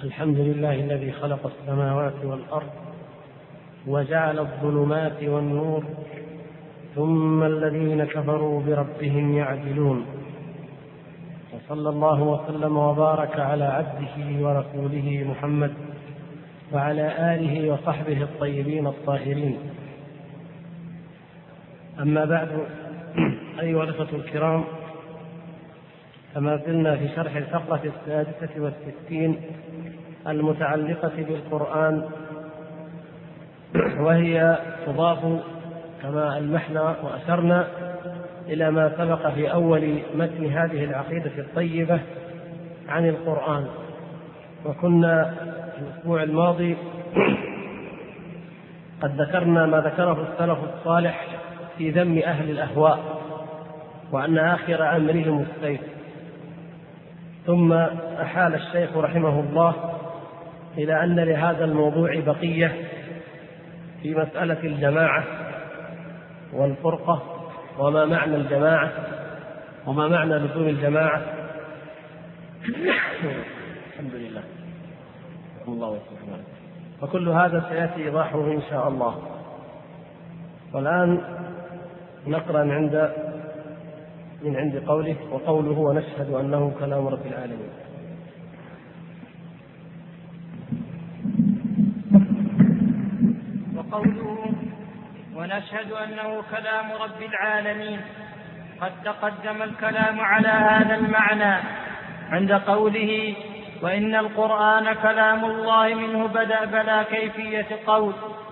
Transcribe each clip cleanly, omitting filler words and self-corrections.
الحمد لله الذي خلق السماوات والأرض وجعل الظلمات والنور ثم الذين كفروا بربهم يعدلون. وصلى الله وسلم وبارك على عبده ورسوله محمد وعلى آله وصحبه الطيبين الطاهرين. أما بعد، أيها الأخوة الكرام، فما زلنا في شرح الفقرة 66 المتعلقة بالقرآن، وهي تضاف كما ألمحنا وأشرنا إلى ما سبق في أول متن هذه العقيدة الطيبة عن القرآن. وكنا في الأسبوع الماضي قد ذكرنا ما ذكره السلف الصالح في ذم أهل الأهواء، وأن آخر أمرهم السيف. ثم أحال الشيخ رحمه الله إلى أن لهذا الموضوع بقية في مسألة الجماعة والفرقة، وما معنى الجماعة وما معنى لزوم الجماعة. الحمد لله الله وسبحانه. وكل هذا سيأتي إيضاحه إن شاء الله. والآن نقرأ من عند قوله: وقوله ونشهد أنه كلام رب العالمين. وقوله ونشهد أنه كلام رب العالمين قد تقدم الكلام على هذا المعنى عند قوله: وإن القرآن كلام الله منه بدأ بلا كيفية قول.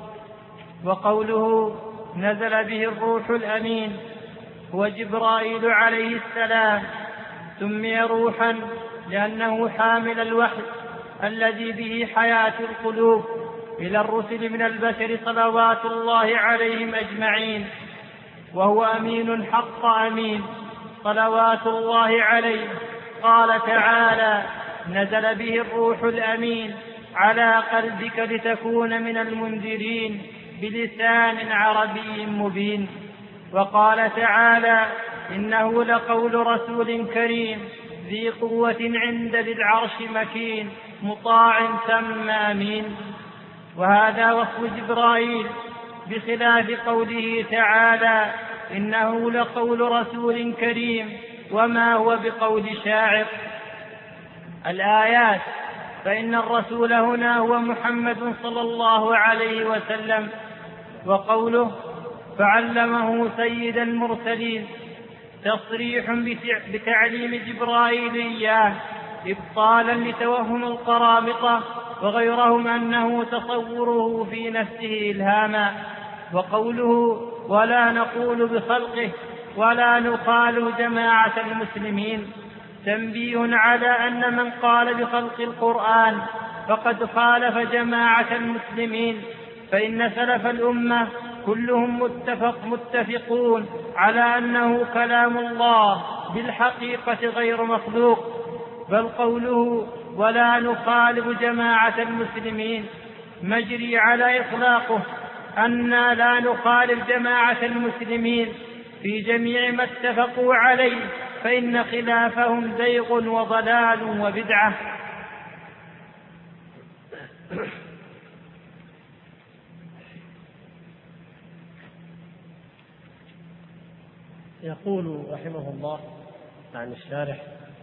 وقوله نزل به الروح الأمين هو جبرائيل عليه السلام، سمي روحا لأنه حامل الوحي الذي به حياة القلوب إلى الرسل من البشر صلوات الله عليهم أجمعين، وهو أمين حق أمين صلوات الله عليه. قال تعالى: نزل به الروح الأمين على قلبك لتكون من المنذرين بلسان عربي مبين. وقال تعالى: إنه لقول رسول كريم ذي قوة عند ذي العرش مكين مطاع ثم أمين. وهذا وصف جبرائيل، بخلاف قوله تعالى: إنه لقول رسول كريم وما هو بقول شاعر. الآيات: فإن الرسول هنا هو محمد صلى الله عليه وسلم. وقوله فعلمه سيد المرسلين تصريح بتعليم جبرائيل إياه إبطالا لتوهم القرامطة وغيرهم أنه تصوره في نفسه إلهاما. وقوله ولا نقول بخلقه ولا نخالف جماعة المسلمين تنبيه على أن من قال بخلق القرآن فقد خالف جماعة المسلمين، فإن سلف الأمة كلهم متفقون على أنه كلام الله بالحقيقة غير مخلوق. بل قوله ولا نخالف جماعة المسلمين مجري على إطلاقه أننا لا نخالف جماعة المسلمين في جميع ما اتفقوا عليه، فإن خلافهم زيغ وضلال وبدعة. يقول رحمه الله عن الشارح: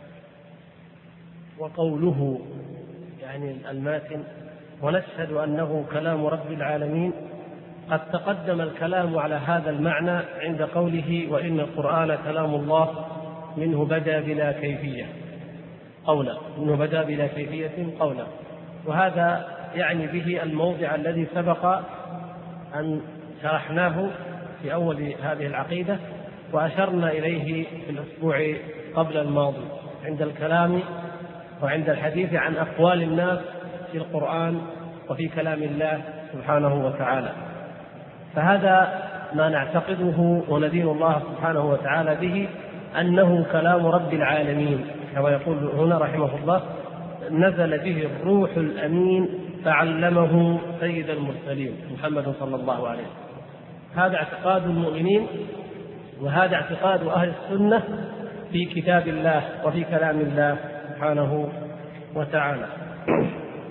وقوله يعني الماتن: ونشهد أنه كلام رب العالمين قد تقدم الكلام على هذا المعنى عند قوله: وإن القرآن كلام الله منه بدا بلا كيفية قولا، منه بدا بلا كيفية قولا. وهذا يعني به الموضع الذي سبق أن شرحناه في أول هذه العقيدة وأشرنا إليه في الأسبوع قبل الماضي عند الكلام وعند الحديث عن أقوال الناس في القرآن وفي كلام الله سبحانه وتعالى. فهذا ما نعتقده وندين الله سبحانه وتعالى به، أنه كلام رب العالمين كما يقول هنا رحمه الله: نزل به الروح الأمين فعلمه سيد المرسلين محمد صلى الله عليه وسلم. هذا اعتقاد المؤمنين، وهذا اعتقاد أهل السنة في كتاب الله وفي كلام الله سبحانه وتعالى.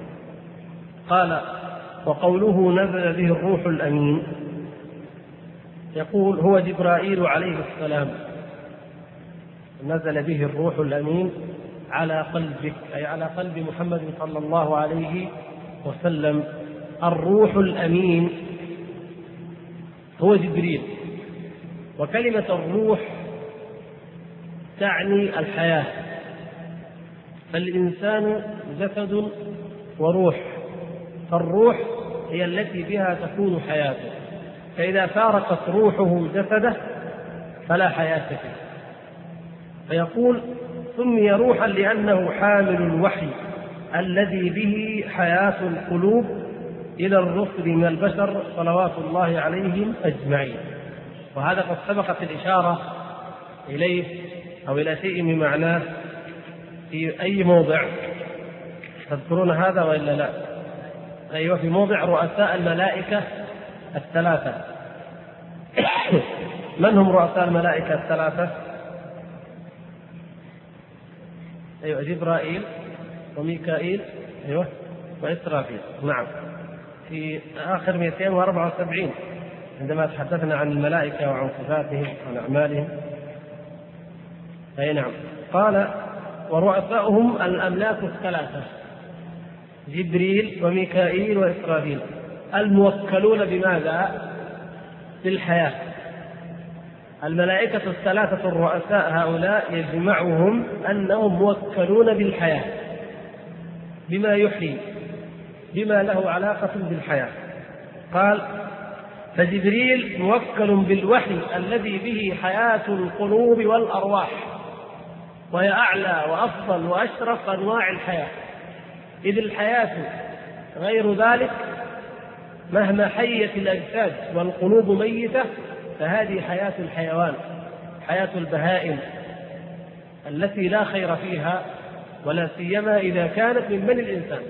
قال: وقوله نزل به الروح الأمين، يقول هو جبرائيل عليه السلام، نزل به الروح الأمين على قلبك، أي على قلب محمد صلى الله عليه وسلم. الروح الأمين هو جبريل، وكلمة الروح تعني الحياة، فالإنسان جسد وروح، فالروح هي التي بها تكون حياته، فإذا فارقت روحه جسده فلا حياة فيه. فيقول: سمي روحا لأنه حامل الوحي الذي به حياة القلوب إلى الرسل من البشر صلوات الله عليهم أجمعين. وهذا قد سبقت الإشارة إليه أو إلى شيء من معناه في أي موضع، تذكرون هذا وإلا لا؟ أيوة، في موضع رؤساء الملائكة الثلاثة. من هم رؤساء الملائكة الثلاثة؟ أيوة، جبرائيل وميكائيل، أيوة، وإسرافيل. نعم، في آخر 274 عندما تحدثنا عن الملائكة وعن صفاتهم وعن أعمالهم. أي نعم. قال: ورؤساؤهم الأملاك الثلاثة، جبريل وميكائيل وإسرافيل، الموكلون بماذا؟ بالحياة. الملائكة الثلاثة الرؤساء هؤلاء يجمعهم أنهم موكلون بالحياة، بما يحيي، بما له علاقة بالحياة. قال: فجبريل موكل بالوحي الذي به حياة القلوب والأرواح، وهي أعلى وأفضل وأشرف أنواع الحياة، إذ الحياة غير ذلك مهما حيت الأجساد والقلوب ميتة فهذه حياة الحيوان، حياة البهائم التي لا خير فيها، ولا سيما إذا كانت من بني الإنسان.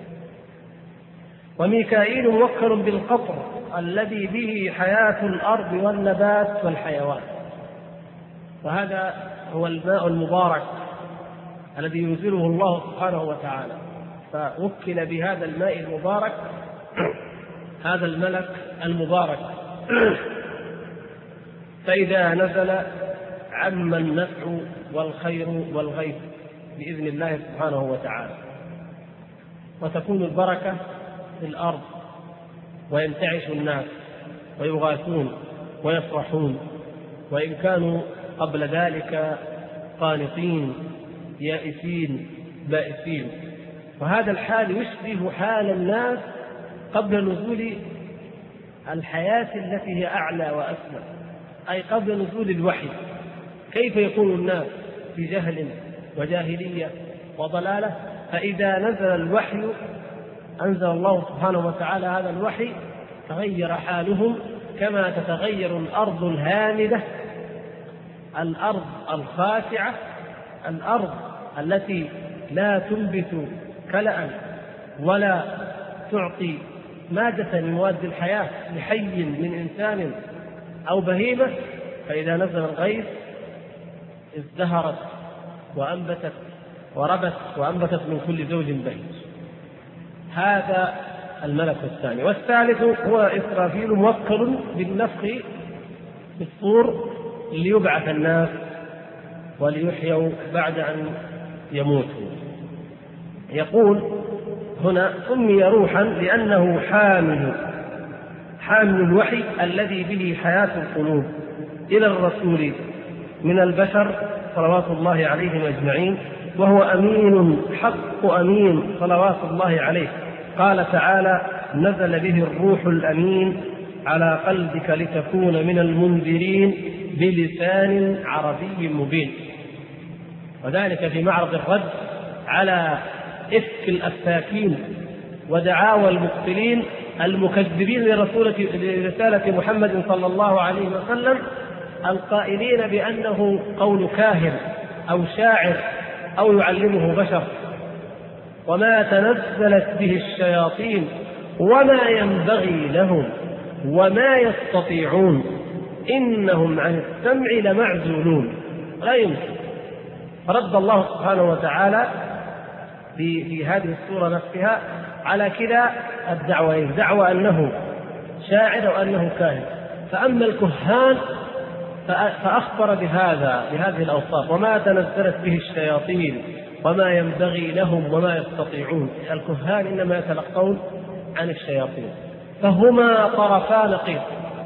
وميكائيل موكل بالقطر الذي به حياة الأرض والنبات والحيوان، وهذا هو الماء المبارك الذي ينزله الله سبحانه وتعالى، فوكل بهذا الماء المبارك هذا الملك المبارك، فإذا نزل عم النفع والخير والغيث بإذن الله سبحانه وتعالى، وتكون البركة في الأرض، وينتعش الناس ويغاثون ويفرحون، وإن كانوا قبل ذلك قانطين يائسين بائسين. وهذا الحال يشبه حال الناس قبل نزول الحياة التي هي أعلى وأسمى، أي قبل نزول الوحي. كيف يكون الناس في جهل وجاهلية وضلالة، فإذا نزل الوحي أنزل الله سبحانه وتعالى هذا الوحي تغير حالهم كما تتغير الأرض الهامدة، الأرض الخاشعة، الأرض التي لا تنبت كلأ ولا تعطي مادة من مواد الحياة لحي من إنسان أو بهيمة، فإذا نزل الغيث ازدهرت وأنبتت وربت وأنبتت من كل زوج بهيج. هذا الملك الثاني. والثالث هو إسرافيل موكل بالنفخ في الصور ليبعث الناس وليحيوا بعد أن يموتوا. يقول هنا: سمي روحا لأنه حامل الوحي الذي به حياة القلوب إلى الرسول من البشر صلوات الله عليهم أجمعين، وهو أمين حق أمين صلوات الله عليه. قال تعالى: نزل به الروح الأمين على قلبك لتكون من المنذرين بلسان عربي مبين. وذلك في معرض الرد على إفك الأفاكين ودعاوى المبطلين المكذبين لرسالة محمد صلى الله عليه وسلم، القائلين بأنه قول كاهن أو شاعر أو يعلمه بشر، وما تنزلت به الشياطين وما ينبغي لهم وما يستطيعون إنهم عن السمع لمعزولون. لا يمكن. رد الله سبحانه وتعالى في هذه السورة نفسها على كلا الدعوين، دعوى أنه شاعر وأنه كاهن. فأما الكهان فأخبر بهذه الأوصاف وما تنزلت به الشياطين وما ينبغي لهم وما يستطيعون. الكهان إنما يتلقون عن الشياطين، فهما طرفا نقيض.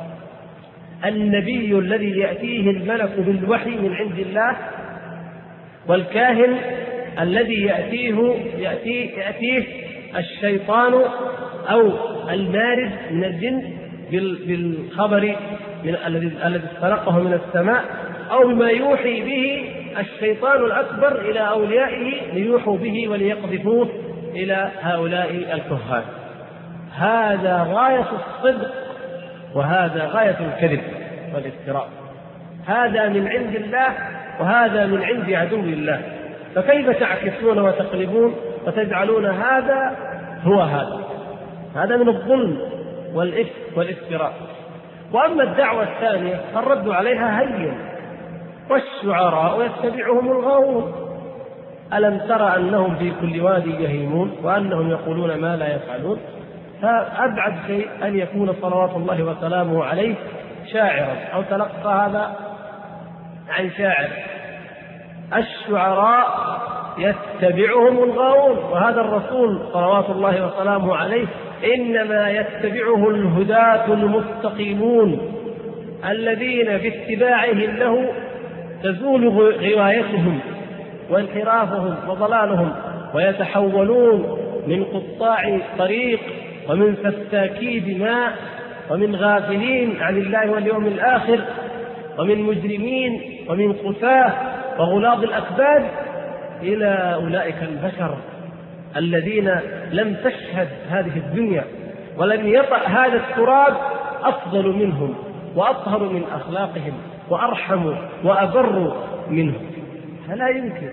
النبي الذي يأتيه الملك بالوحي من عند الله، والكاهن الذي يأتيه الشيطان أو المارد من الجن بالخبر الذي استلقه من السماء، أو بما يوحي به الشيطان الأكبر إلى أوليائه ليوحوا به وليقذفوه إلى هؤلاء الكهان. هذا غاية الصدق وهذا غاية الكذب والافتراء. هذا من عند الله وهذا من عند عدو الله، فكيف تعكسون وتقلبون وتجعلون هذا هو هذا من الظلم والإفك والافتراء. وأما الدعوة الثانية فالرد عليها هين: والشعراء يتبعهم الغاوون. ألم ترى أنهم في كل وادي يهيمون وأنهم يقولون ما لا يفعلون؟ فأبعد شيء أن يكون صلوات الله وسلامه عليه شاعرا أو تلقى هذا عن شاعر. الشعراء يتبعهم الغاوون، وهذا الرسول صلوات الله وسلامه عليه إنما يتبعه الهداة المستقيمون الذين باتباعهم له تزول غوايتهم وانحرافهم وضلالهم، ويتحولون من قطاع طريق ومن سفاكي دماء ومن غافلين عن الله واليوم الآخر ومن مجرمين ومن قساة وغلاظ الأكباد إلى أولئك البشر الذين لم تشهد هذه الدنيا ولم يطأ هذا التراب أفضل منهم وأطهر من أخلاقهم وأرحم وأبر منهم. فلا يمكن.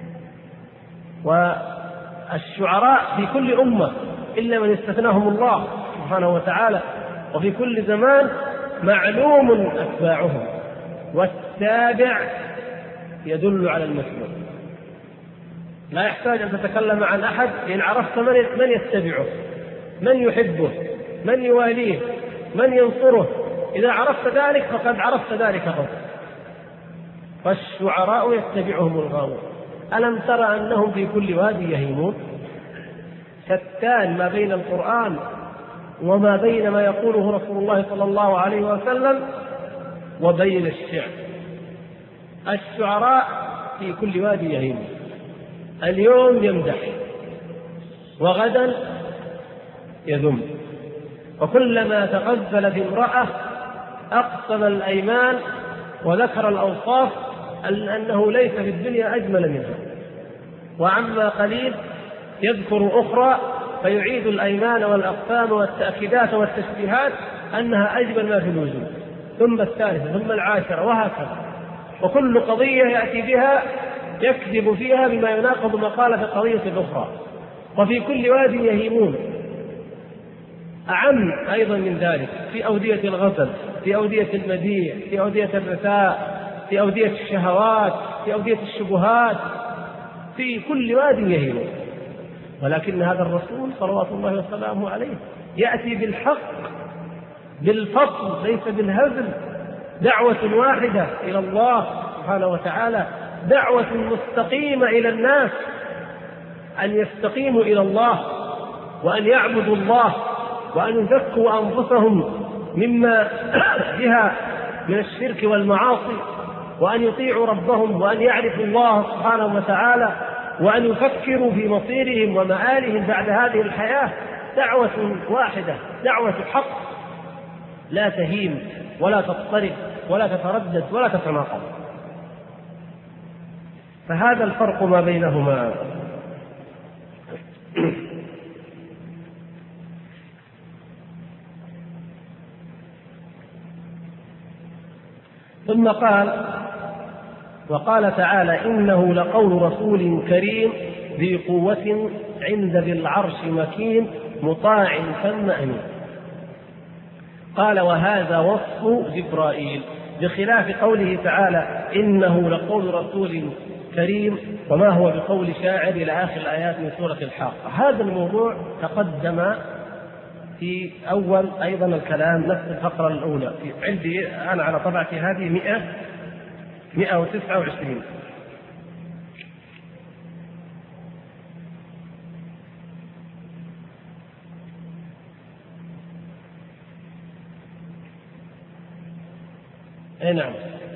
والشعراء في كل أمة إلا من استثناهم الله سبحانه وتعالى، وفي كل زمان معلوم أتباعهم، والتابع يدل على المتبوع. لا يحتاج أن تتكلم عن أحد إن عرفت من يتبعه، من يحبه، من يواليه، من ينصره. إذا عرفت ذلك فقد عرفت ذلك غير. فالشعراء يتبعهم الغاوون. ألم ترى أنهم في كل وادي يهيمون؟ شتان ما بين القرآن وما بين ما يقوله رسول الله صلى الله عليه وسلم وبين الشعر. الشعراء في كل وادي يهيمون، اليوم يمدح وغدا يذم، وكلما تغزل في امرأة أقسم الأيمان وذكر الأوصاف أنه ليس في الدنيا أجمل منها، وعما قليل يذكر أخرى فيعيد الأيمان والأقسام والتأكيدات والتشبيهات أنها أجمل ما في الوجود، ثم الثالثة ثم العاشرة وهكذا. وكل قضية يأتي بها يكذب فيها بما يناقض ما قال في قضية أخرى. وفي كل واد يهيمون. أعم أيضا من ذلك في أودية الغزل، في أودية المديح، في أودية الرثاء، في أودية الشهوات، في أودية الشبهات، في كل واد يهيمون. ولكن هذا الرسول صلوات الله وسلامه عليه يأتي بالحق بالفصل ليس بالهزل، دعوة واحدة إلى الله سبحانه وتعالى، دعوة مستقيمة إلى الناس أن يستقيموا إلى الله وأن يعبدوا الله وأن يزكوا أنفسهم مما بها من الشرك والمعاصي، وأن يطيعوا ربهم وأن يعرفوا الله سبحانه وتعالى، وأن يفكروا في مصيرهم ومآلهم بعد هذه الحياة. دعوة واحدة، دعوة حق لا تهيم ولا تضطرب ولا تتردد ولا تتناقض. فهذا الفرق ما بينهما. ثم وقال تعالى: إنه لقول رسول كريم ذي قوة عند ذي العرش مكين مطاع ثم أمين. قال: وهذا وصف جبرائيل، بخلاف قوله تعالى: إنه لقول رسول كريم وما هو بقول شاعر إلى آخر الآيات من سورة الحاقة. هذا الموضوع تقدم في أول أيضا الكلام، نفس الفقرة الأولى عندي أنا على طبعتي هذه 129. أي نعم.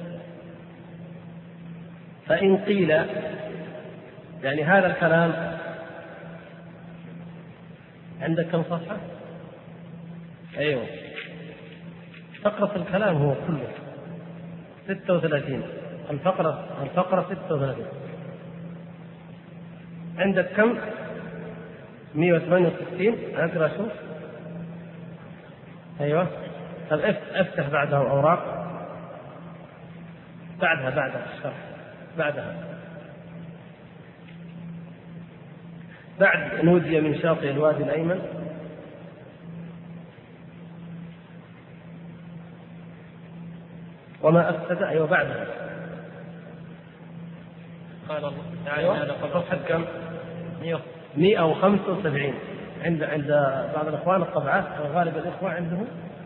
فإن قيل يعني هذا الكلام عندك كم صفحة؟ أيوه، فقرة الكلام هو كله 36. الفقرة 36. عندك كم؟ 168. أقرأ شوف. أيوه، طب افتح بعدها أوراق، بعدها الشرح، بعد نودي من شاطئ الوادي الأيمن وما أفسد. أيوة بعدها قال الله تعالى صفحة كم؟ 175. عند بعض الإخوان الطبعات وغالب الإخوة عندهم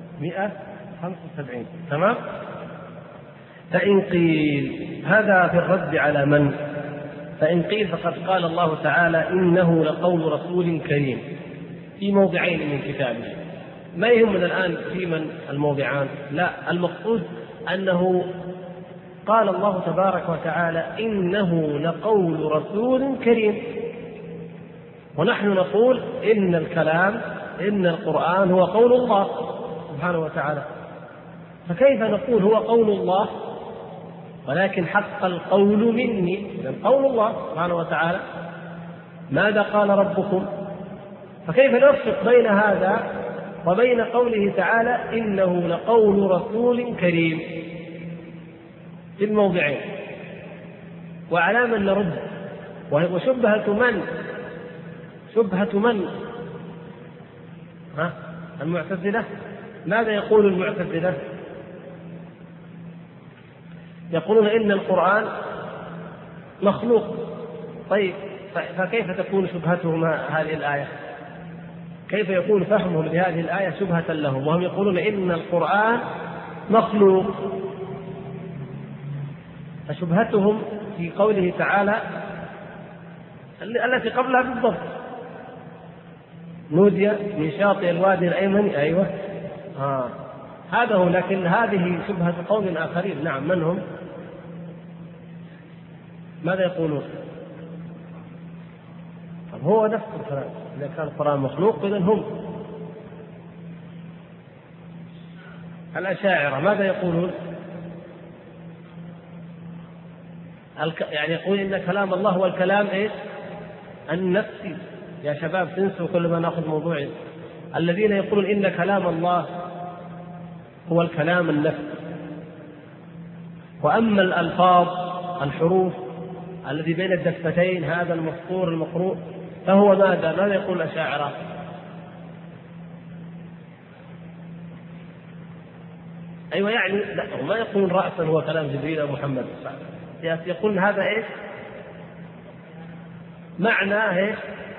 175. تمام. فإن قيل هذا في الرد على من؟ فإن قيل فقد قال الله تعالى إنه لقول رسول كريم في موضعين من كتابه. ما يهمنا الآن في من الموضعان، لا، المقصود أنه قال الله تبارك وتعالى إنه لقول رسول كريم، ونحن نقول إن القرآن هو قول الله سبحانه وتعالى. فكيف نقول هو قول الله ولكن حق القول مني؟ قول الله سبحانه وتعالى. ماذا قال ربكم؟ فكيف نفرق بين هذا وبين قوله تعالى إنه لقول رسول كريم في الموضعين؟ وعلى من نرد؟ وشبهة من؟ المعتزلة. ماذا يقول المعتزلة؟ يقولون إن القرآن مخلوق. طيب فكيف تكون شبهتهم هذه الآية؟ كيف يكون فهمهم لهذه الآية شبهة لهم وهم يقولون إن القرآن مخلوق؟ فشبهتهم في قوله تعالى التي قبلها بالضبط، نودي من شاطئ الوادي الأيمن. أيوة، هذا هو. لكن هذه شبهة قوم آخرين. نعم، من هم؟ ماذا يقولون؟ طب هو نفس الكلام، إذا كان القرآن مخلوق إذن هم الأشاعرة. ماذا يقولون؟ يعني يقول إن كلام الله هو الكلام النفسي. يا شباب تنسوا كل ما نأخذ موضوعي. الذين يقولون إن كلام الله هو الكلام النفسي، وأما الألفاظ الحروف الذي بين الدفتين هذا المسطور المقروء فهو ماذا يقول الأشاعرة؟ أيوة، يعني لا، ما يقولون رأسا هو كلام جبريل أو محمد، يقول هذا معنى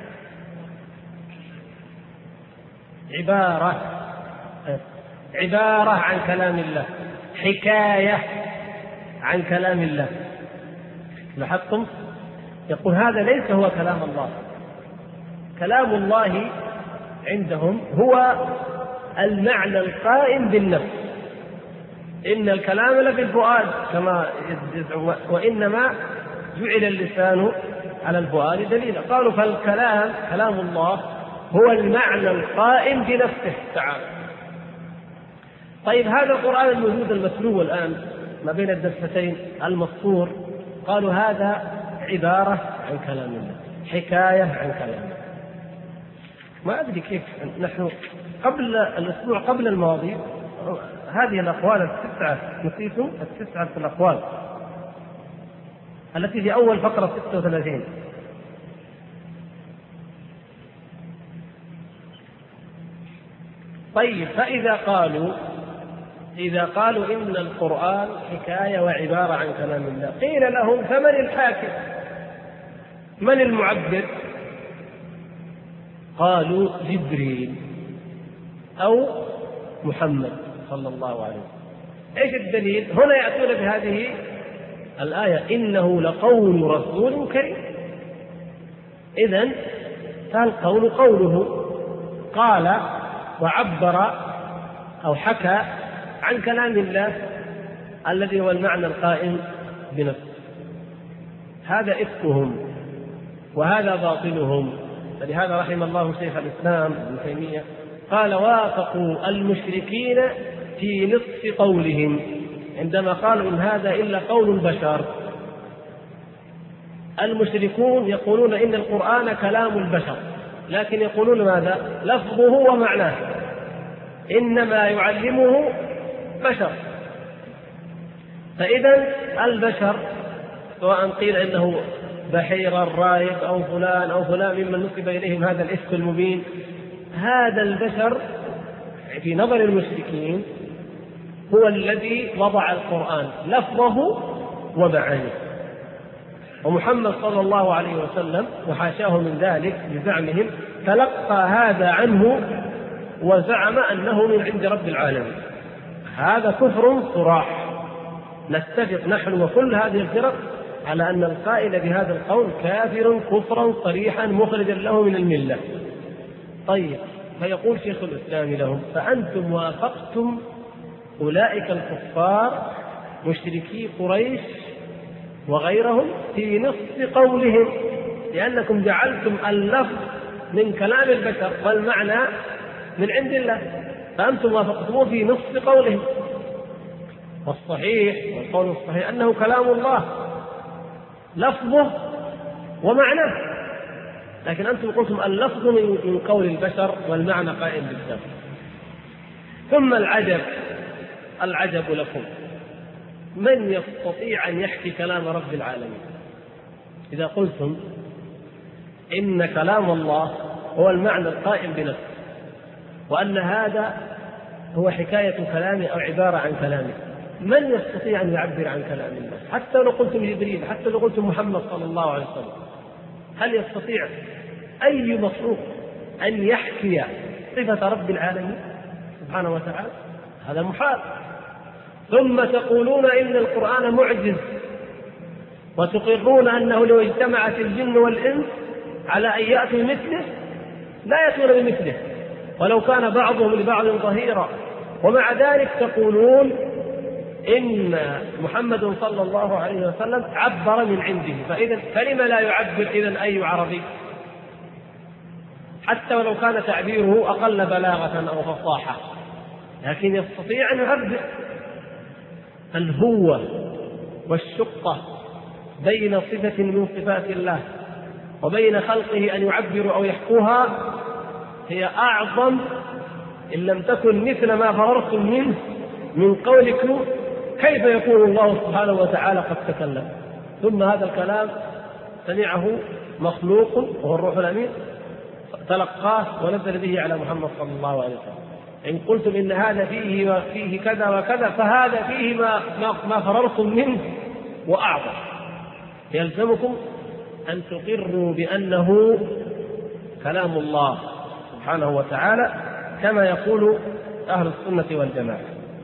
عبارة عن كلام الله، حكاية عن كلام الله. لاحظتم؟ يقول هذا ليس هو كلام الله. كلام الله عندهم هو المعنى القائم بالنفس. إن الكلام لبالفؤاد كما يزعم، وإنما جعل اللسان على الفؤاد دليلا. قالوا فالكلام كلام الله هو المعنى القائم بنفسه تعالى. طيب هذا القرآن الموجود المتلو الآن ما بين الدفتين المسطور، قالوا هذا عبارة عن كلام الله، حكاية عن كلام الله. ما أدري كيف نحن قبل الأسبوع قبل الماضي هذه الأقوال التسعة، نسيتم التسعة الأقوال التي في أول فقرة 36. طيب فإذا قالوا إذا قالوا إن القرآن حكاية وعبارة عن كلام الله، قيل لهم فمن الحاكم؟ من المعبر؟ قالوا جبريل أو محمد صلى الله عليه وسلم. إيش الدليل؟ هنا يأتون بهذه الآية إنه لقول رسول كريم. إذن فالقول قوله، قال وعبر أو حكى عن كلام الله الذي هو المعنى القائم بنفسه. هذا إفكهم وهذا باطلهم. فلهذا رحم الله شيخ الإسلام ابن تيمية قال وافقوا المشركين في نصف قولهم عندما قالوا إن هذا إلا قول البشر. المشركون يقولون إن القرآن كلام البشر، لكن يقولون ماذا؟ لفظه ومعناه، إنما يعلمه بشر. فإذا البشر سواء قيل إنه بحيرا رايب أو فلان ممن نسب إليهم هذا الإفك المبين، هذا البشر في نظر المشركين هو الذي وضع القرآن لفظه ومعانيه. ومحمد صلى الله عليه وسلم وحاشاه من ذلك بزعمهم تلقى هذا عنه وزعم أنه من عند رب العالمين. هذا كفر صراح. نتفق نحن وكل هذه الفرق على أن القائل بهذا القول كافر كفرا صريحا مخرجا له من الملة. طيب، فيقول شيخ الإسلام لهم فأنتم وافقتم أولئك الكفار مشركي قريش وغيرهم في نصف قولهم، لأنكم جعلتم اللفظ من كلام البشر والمعنى من عند الله، فأنتم وافقتموه في نصف قولهم. والصحيح والقول الصحيح أنه كلام الله لفظه ومعناه، لكن أنتم قلتم اللفظ من قول البشر والمعنى قائم بالذات. ثم العجب لكم، من يستطيع أن يحكي كلام رب العالمين؟ إذا قلتم إن كلام الله هو المعنى القائم بنفسه وأن هذا هو حكاية كلامه أو عبارة عن كلامه، من يستطيع أن يعبر عن كلام الله؟ حتى لو قلتم جبريل، حتى لو قلتم محمد صلى الله عليه وسلم، هل يستطيع أي مخلوق أن يحكي صفة رب العالمين سبحانه وتعالى؟ هذا محال. ثم تقولون إن القرآن معجز، وتقرون أنه لو اجتمعت الجن والإنس على أن يأتوا مثله لا يأتون بمثله ولو كان بعضهم لبعض ظهيرا، ومع ذلك تقولون إن محمد صلى الله عليه وسلم عبر من عنده. فلما لا يعبر إذن أي عربي حتى ولو كان تعبيره أقل بلاغة أو فصاحة، لكن يستطيع أن يعبر. الهوة والشقة بين صفة من صفات الله وبين خلقه أن يعبروا أو يحكوها هي أعظم إن لم تكن مثل ما فررتم منه من قولكم كيف يكون الله سبحانه وتعالى قد تكلم. ثم هذا الكلام سمعه مخلوق وهو الروح الأمين تلقاه ونزل به على محمد صلى الله عليه وسلم. إن قلتم إن هذا فيه كذا وكذا فهذا فيه ما فررتم منه وأعظم. يلزمكم أن تقروا بأنه كلام الله سبحانه وتعالى كما يقول أهل السنة والجماعة.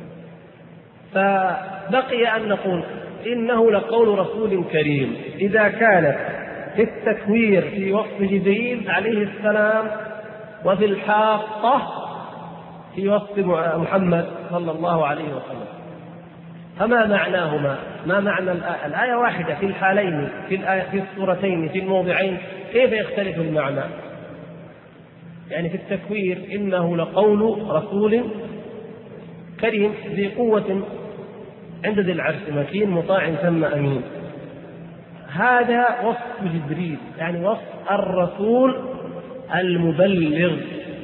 فبقي أن نقول إنه لقول رسول كريم إذا كانت في التكوير في وصف جبريل عليه السلام وفي الحاقة في وصف محمد صلى الله عليه وسلم، فما معناهما؟ ما معنى الآية واحدة في الحالين في السورتين في الموضعين، كيف يختلف المعنى؟ يعني في التكوير إنه لقول رسول كريم ذي قوة عند ذي العرش مكين مطاع ثم أمين، هذا وصف جبريل يعني وصف الرسول المبلغ،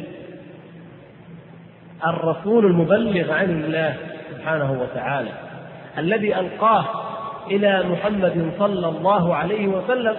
الرسول المبلغ عن الله سبحانه وتعالى الذي ألقاه إلى محمد صلى الله عليه وسلم،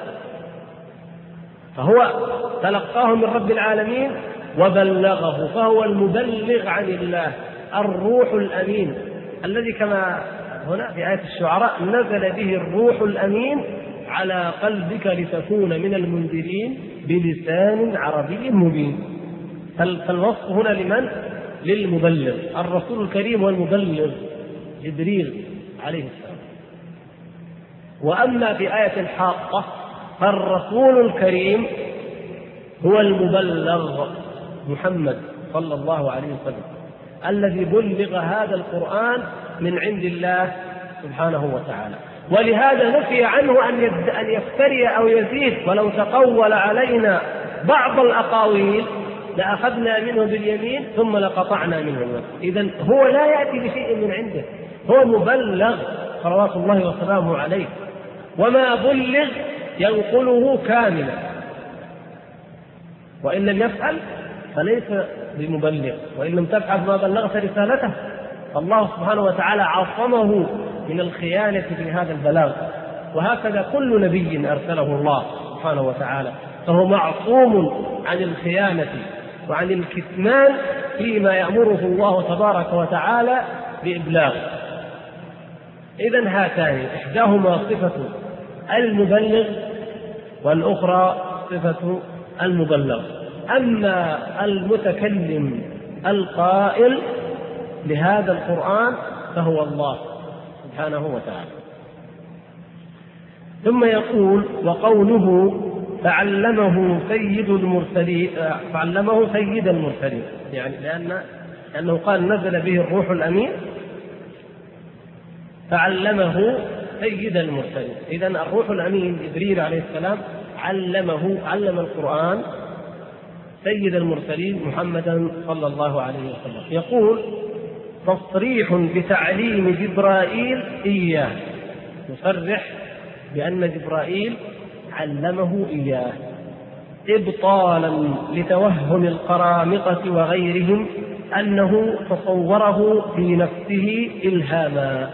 فهو تلقاه من رب العالمين وبلغه، فهو المبلغ عن الله الروح الأمين الذي كما هنا في آية الشعراء نزل به الروح الأمين على قلبك لتكون من المنذرين بلسان عربي مبين. فالوصف هنا لمن؟ للمبلغ. الرسول الكريم هو المبلغ، جبريل عليه السلام. وأما في آية الحاقة فالرسول الكريم هو المبلغ محمد صلى الله عليه وسلم الذي بلغ هذا القرآن من عند الله سبحانه وتعالى. ولهذا نفي عنه أن يفتري أو يزيد، ولو تقول علينا بعض الأقاويل لأخذنا منه باليمين ثم لقطعنا منه الوتر. إذن هو لا يأتي بشيء من عنده، هو مبلغ صلوات الله وسلامه عليه، وما بلغ ينقله كاملا، وإن لم يفعل فليس بمبلغ، وإن لم تفعل ما بلغت رسالته. الله سبحانه وتعالى عصمه من الخيانة في هذا البلاغ، وهكذا كل نبي أرسله الله سبحانه وتعالى، فهو معصوم عن الخيانة وعن الكتمان فيما يأمره الله تبارك وتعالى بإبلاغ. إذن هاتان إحداهما صفة المبلغ والأخرى صفة المبلغ. أما المتكلم القائل لهذا القرآن فهو الله سبحانه وتعالى. ثم يقول: وقوله فعلمه سيد المرسلين، فعلمه سيد المرسلين، يعني لأنه قال نزل به الروح الأمين فعلمه سيد المرسلين. إذن الروح الأمين جبريل عليه السلام علم القرآن سيد المرسلين محمدا صلى الله عليه وسلم. يقول: تصريح بتعليم جبرائيل إياه، يصرح بأن جبرائيل علمه إياه، إبطالا لتوهم القرامطة وغيرهم أنه تصوره في نفسه إلهاما.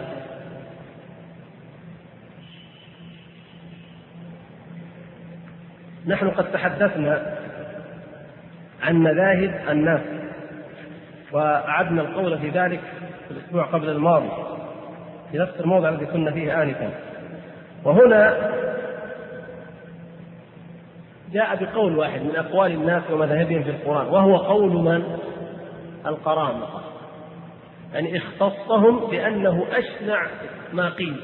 نحن قد تحدثنا عن مذاهب الناس وأعدنا القول في ذلك في الأسبوع قبل الماضي في نفس الموضع الذي كنا فيه آنفا. وهنا جاء بقول واحد من أقوال الناس ومذاهبهم في القرآن، وهو قول من؟ القرامطة، يعني اختصهم بأنه أشنع ما قيل،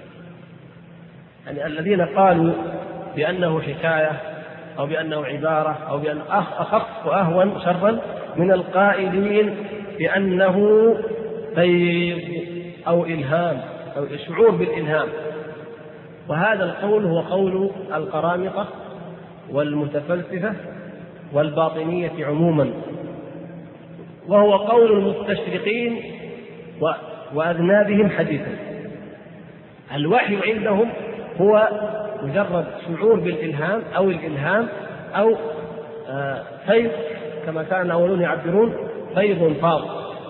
يعني الذين قالوا بأنه حكاية أو بأنه عبارة أو بأنه أخف وأهون شرا من القائلين بأنه فيض أو إلهام أو شعور بالإلهام. وهذا القول هو قول القرامطة والمتفلسفة والباطنية عموما، وهو قول المستشرقين وأذنابهم حديثا. الوحي عندهم هو مجرد شعور بالإلهام أو الإلهام أو فيض، كما كان الأولون يعبرون فيض فاض.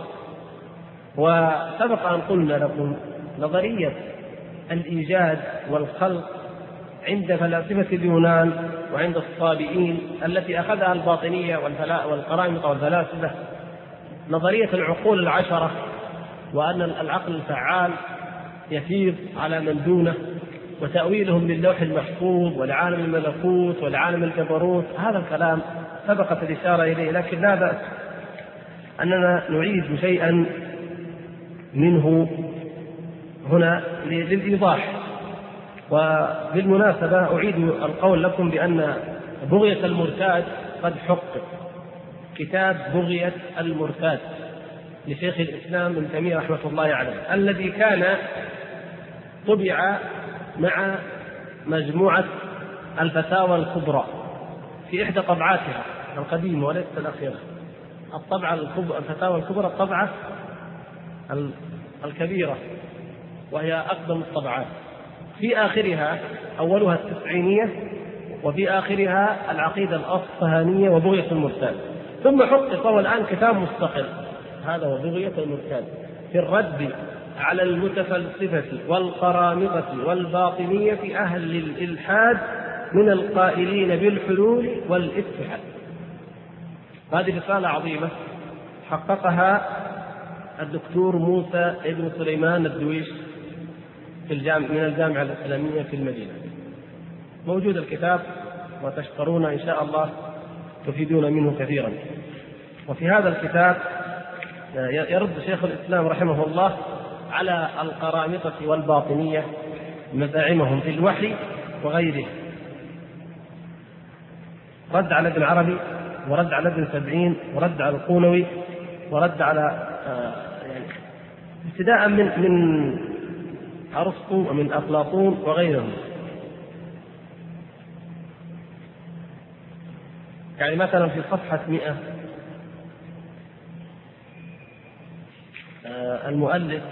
وسبق أن قلنا لكم نظرية الإيجاد والخلق عند فلاسفة اليونان وعند الصابئين التي أخذها الباطنية والقرامطة والفلاسفة، نظرية العقول العشرة، وأن العقل الفعال يفيض على من دونه، وتأويلهم للوح المحفوظ ولعالم الملكوت ولعالم الجبروت. هذا الكلام سبقت الإشارة إليه، لكن لا بأس أننا نعيد شيئا منه هنا للإيضاح. وبالمناسبة أعيد القول لكم بأن بغية المرتاد قد حقق. كتاب بغية المرتاد لشيخ الإسلام ابن تيمية رحمة الله عليه، الذي كان طبع مع مجموعة الفتاوى الكبرى في إحدى طبعاتها القديمة وليست الأخيرة. الفتاوى الكبرى الطبعة الكبيرة، وهي أقدم الطبعات. في آخرها أولها التسعينية، وفي آخرها العقيدة الأصفهانية وبغية المرتاد. ثم حقق الآن كتاب مستقل، هذا هو بغية المرتاد، في الرد على المتفلسفة والقرامطة والباطنية أهل الإلحاد من القائلين بالحلول والاتحاد. هذه رسالة عظيمة حققها الدكتور موسى ابن سليمان الدويش من الجامعة الإسلامية في المدينة. موجود الكتاب وتشترون إن شاء الله تفيدون منه كثيرا. وفي هذا الكتاب يرد شيخ الإسلام رحمه الله على القرامطة والباطنية مزاعمهم في الوحي وغيره، رد على ابن عربي ورد على ابن سبعين ورد على القونوي ورد على يعني ابتداء من أرسطو ومن أفلاطون وغيرهم. يعني مثلا في صفحة 100 المؤلف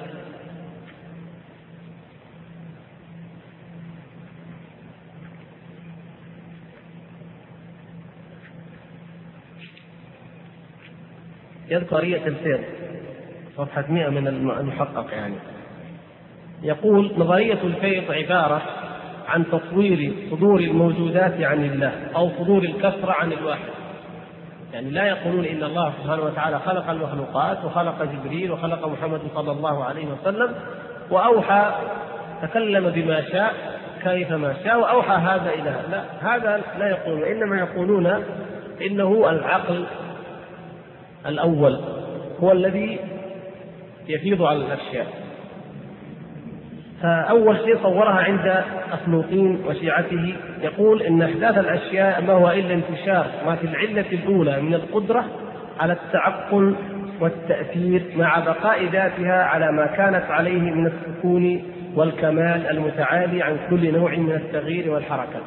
يذكر قضية الفيض، صفحة 100 من المحقق، يعني يقول: نظرية الفيض عبارة عن تصوير صدور الموجودات عن الله أو صدور الكثرة عن الواحد. يعني لا يقولون إن الله سبحانه وتعالى خلق المخلوقات وخلق جبريل وخلق محمد صلى الله عليه وسلم وأوحى، تكلم بما شاء كيفما شاء وأوحى هذا إلى هذا. لا، هذا لا يقولون، إنما يقولون إنه العقل الأول هو الذي يفيض على الأشياء. فأول شيء صورها عند أفلاطين وشيعته، يقول إن أحداث الأشياء ما هو إلا انتشار ما في العلة الأولى من القدرة على التعقل والتأثير مع بقاء ذاتها على ما كانت عليه من السكون والكمال المتعالي عن كل نوع من التغيير والحركة.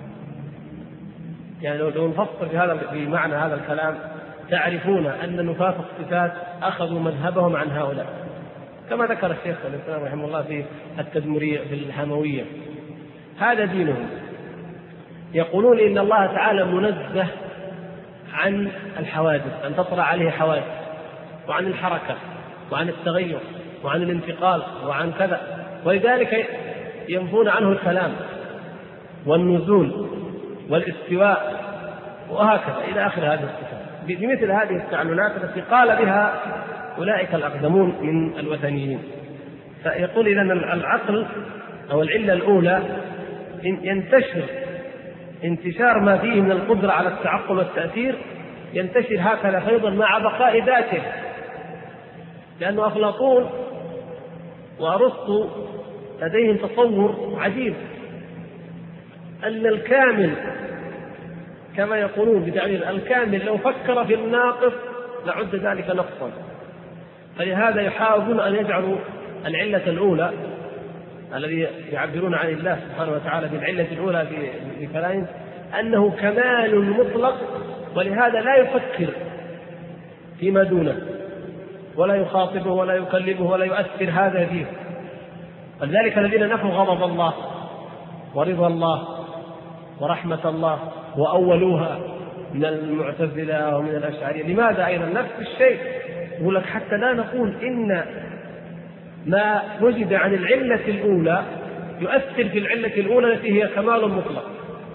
يعني لو نفصل في معنى هذا الكلام تعرفون أن نفاة الصفات أخذوا مذهبهم عن هؤلاء، كما ذكر الشيخ الإسلام رحمه الله في التدمرية في الحموية. هذا دينهم. يقولون إن الله تعالى منزه عن الحوادث، أن تطرأ عليه حوادث، وعن الحركة وعن التغير وعن الانتقال وعن كذا، ولذلك ينفون عنه الكلام والنزول والاستواء وهكذا إلى آخر هذه الصفات، بمثل هذه التعللات التي قال بها أولئك الأقدمون من الوثنيين. فيقول إذن العقل أو العلة الأولى ينتشر انتشار ما فيه من القدرة على التعقل والتأثير، ينتشر هكذا فيضا مع بقاء ذاته. لأن أفلاطون وأرسطو لديهم تصور عجيب أن الكامل كما يقولون بتعبير الكامل لو فكر في الناقص لعد ذلك نقصا. فلهذا يحاولون أن يجعلوا العلة الأولى الذي يعبرون عن الله سبحانه وتعالى بالعلة الأولى في كلام أنه كمال مطلق، ولهذا لا يفكر فيما دونه ولا يخاطبه ولا يكلمه ولا يؤثر هذا فيه. ولذلك الذين نفوا غضب الله ورضا الله ورحمة الله وأولوها من المعتزلة ومن الأشعرية، لماذا أيضا نفس الشيء؟ يقول لك حتى لا نقول إن ما وجد عن العلة الأولى يؤثر في العلة الأولى التي هي كمال مطلق.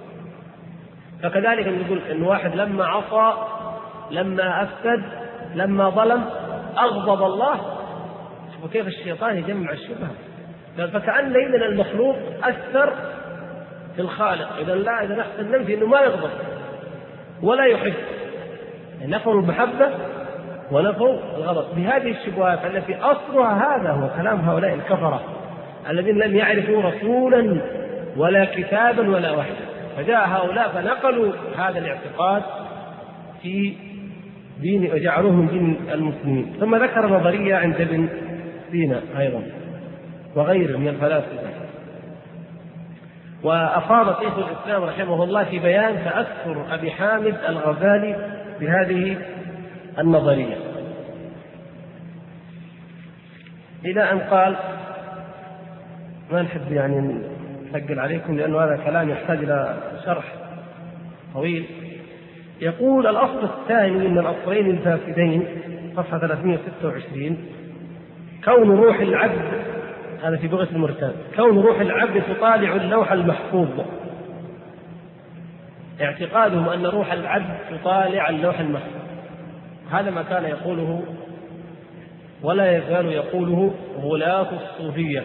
فكذلك نقول إن واحد لما عصى، لما أفسد، لما ظلم، أغضب الله. شوفوا كيف الشيطان يجمع الشبهة. فكأن إذن المخلوق أثر في الخالق. إذا لا، إذا نحن ننفي إنه ما يغضب ولا يحب، نفوا المحبة ونفوا الغضب بهذه الشبهات التي أصلها هذا هو كلام هؤلاء الكفرة الذين لم يعرفوا رسولا ولا كتابا ولا وحيا. فجاء هؤلاء فنقلوا هذا الاعتقاد في دين وجعلوه من دين المسلمين. ثم ذكر نظرية عند ابن سينا أيضا وغيره من الفلاسفة. وأفاض شيخ الإسلام رحمه الله في بيان تأثر أبي حامد الغزالي بهذه النظرية، إلى أن قال، ما نحب يعني نثقل عليكم لأنه هذا كلام يحتاج إلى شرح طويل. يقول: الأصل الثاني من الأصلين الفاسدين، صفحة 326، كون روح العبد، هذا في بغية المرتاد، كون روح العبد تطالع اللوح المحفوظ. اعتقادهم أن روح العبد تطالع اللوح المحفوظ، هذا ما كان يقوله ولا يزال يقوله غلاة الصوفية.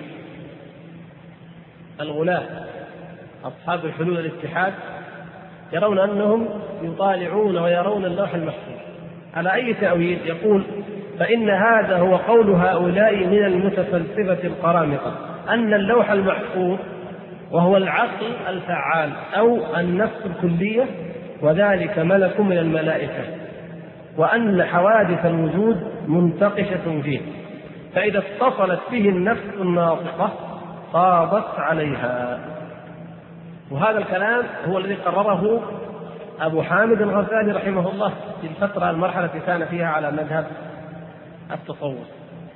الغلاة أصحاب الحلول والاتحاد يرون أنهم يطالعون ويرون اللوح المحفوظ على أي تأويل؟ يقول فإن هذا هو قول هؤلاء من المتفلسفة القرامطة أن اللوح المحفوظ وهو العقل الفعال أو النفس الكلية، وذلك ملك من الملائكة، وأن حوادث الوجود منتقشة فيه، فإذا اتصلت به النفس الناطقة طابت عليها. وهذا الكلام هو الذي قرره أبو حامد الغزالي رحمه الله في الفترة المرحلة التي كان فيها على مذهب التصوف.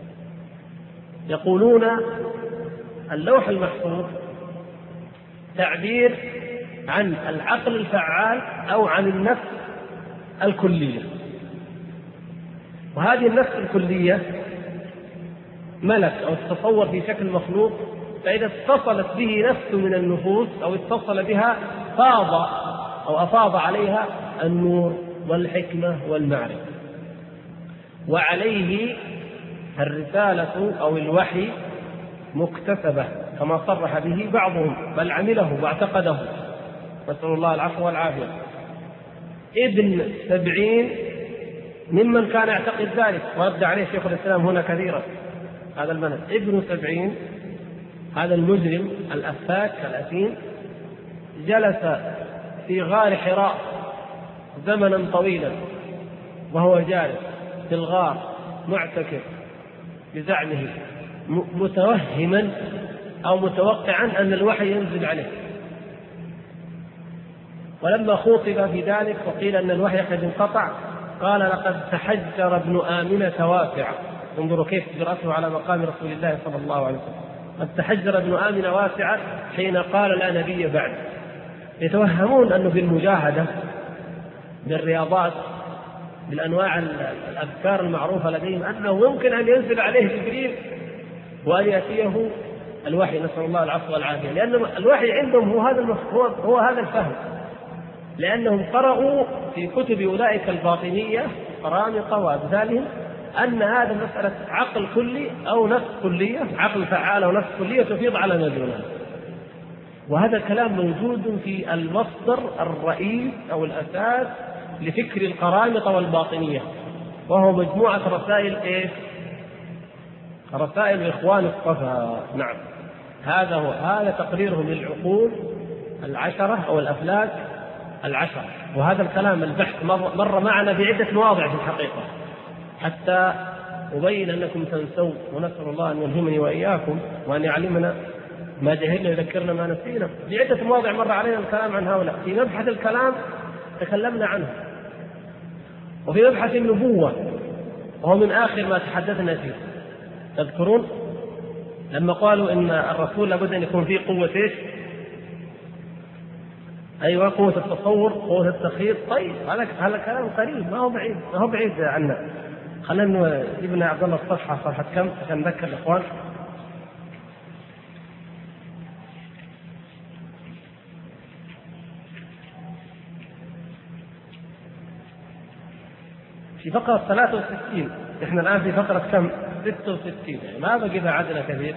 يقولون اللوح المحفوظ تعبير عن العقل الفعال أو عن النفس الكلية، وهذه النفس الكلية ملك أو تتصور في شكل مخلوق، فإذا اتصلت به نفس من النفوس أو اتصل بها فاض أو أفاض عليها النور والحكمة والمعرفة. وعليه الرسالة أو الوحي مكتسبة كما صرح به بعضهم، بل عمله واعتقده، نسأل الله العفو والعافية. ابن 70 ممن كان يعتقد ذلك، ورد عليه شيخ الإسلام هنا كثيرا هذا المنهج. ابن 70 هذا المجرم الأفاك الأثيم جلس في غار حراء زمنا طويلا وهو جالس في الغار معتكف بزعمه، متوهما أو متوقعا أن الوحي ينزل عليه. ولما خوطب في ذلك وقيل أن الوحي قد انقطع قال لقد تحجر ابن آمنة واسعة. انظروا كيف جرأته على مقام رسول الله صلى الله عليه وسلم. قد تحجر ابن آمنة واسعة حين قال لا نبي بعد. يتوهمون أنه في المجاهدة بالرياضات بالأنواع الأذكار المعروفة لديهم أنه يمكن أن ينزل عليه جبريل وأن يأتيه الوحي، نسأل الله العفو والعافية. لأن الوحي عندهم هو هذا الفهم، لأنهم قرأوا في كتب أولئك الباطنية قرامطة وأمثالهم أن هذا مسألة عقل كلي أو نفس كلية، عقل فعال أو نفس كلية تفيض على ما دونها. وهذا الكلام موجود في المصدر الرئيس أو الأساس لفكر القرامطة والباطنية، وهو مجموعة رسائل رسائل إخوان الصفا. نعم، هذا تقريرهم للعقول العشرة أو الأفلاك العشرة. وهذا الكلام البحث مر معنا بعدة مواضع في الحقيقة حتى أبين أنكم تنسوا، ونسأل الله أن يلهمني وإياكم وأن يعلمنا ما جهلنا يذكرنا ما نسينا. بعدة مواضع مر علينا الكلام عن هؤلاء. في مبحث الكلام تكلمنا عنه، وفي مبحث النبوة وهو من آخر ما تحدثنا فيه. تذكرون لما قالوا إن الرسول لابد أن يكون فيه قوة إيش؟ أيوة، قوة التصور، قوة التخييط. طيب هذا كلام قريب، ما هو بعيد عنا. خلينا نجيبنا عبد الله صفحة كم عشان نذكر الإخوان. في فقرة 63. إحنا الآن في فقرة كم؟ 66. يعني ما بقي بعدنا كثير.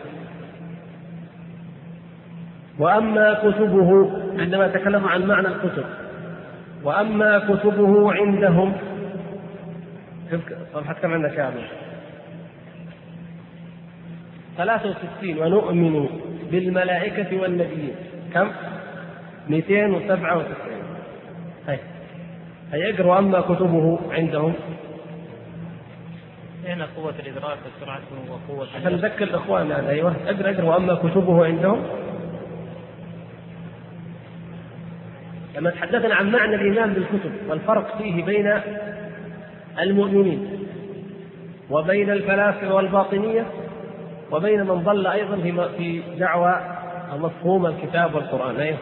وأما كتبه، عندما تكلم عن معنى الكتب، وأما كتبه عندهم، صفحة كم عندك يا عمي؟ 63. ونؤمن بالملائكة والنبيين. كم؟ 297. هيا اقرأ. وأما كتبه عندهم، هنا قوة الإدراك والسرعة وقوة عشان نذكر الإخوان. أيوة، اقرأ. وأما كتبه عندهم، لما تحدثنا عن معنى الإيمان بالكتب والفرق فيه بين المؤمنين وبين الفلاسفة والباطنية وبين من ضل أيضا في دعوى مفهوم الكتاب والقرآن. أيوة.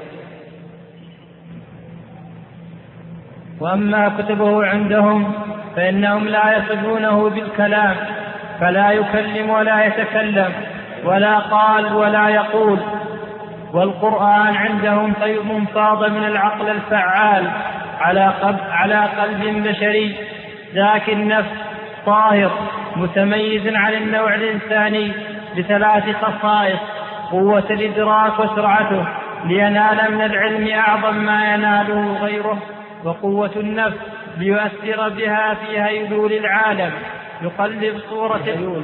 وأما كتبه عندهم فإنهم لا يصفونه بالكلام، فلا يكلم ولا يتكلم ولا قال ولا يقول. والقرآن عندهم فيض فاض من العقل الفعال على قلب بشري ذاك النفس طاهر متميز عن النوع الإنساني بثلاث خصائص: قوة الإدراك وسرعته لينال من العلم أعظم ما يناله غيره، وقوة النفس ليؤثر بها في هيلول العالم يقلب صورة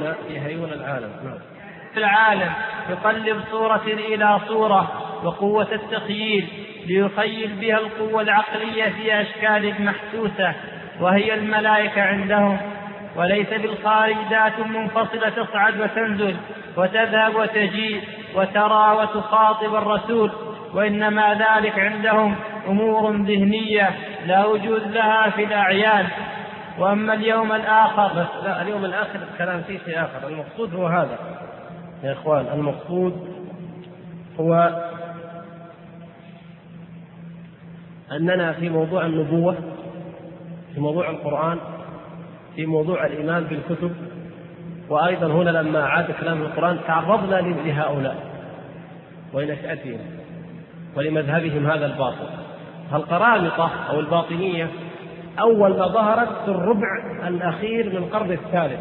العالم يقلب صورة إلى صورة، وقوة التخييل ليخيل بها القوة العقلية في أشكال محسوسة وهي الملائكة عندهم، وليس بالخارج ذات منفصلة تصعد وتنزل وتذهب وتجيء وترى وتخاطب الرسول، وإنما ذلك عندهم أمور ذهنية لا وجود لها في الأعيان. وأما اليوم الآخر اليوم الآخر الكلام فيه شيء آخر. المقصود هو هذا يا إخوان، المقصود هو أننا في موضوع النبوة، في موضوع القرآن، في موضوع الإيمان بالكتب، وأيضا هنا لما عاد كلام القرآن تعرضنا لهؤلاء ولنشأتهم ولمذهبهم هذا الباطل. القرامطة أو الباطنية أول ما ظهرت في الربع الأخير من القرن الثالث،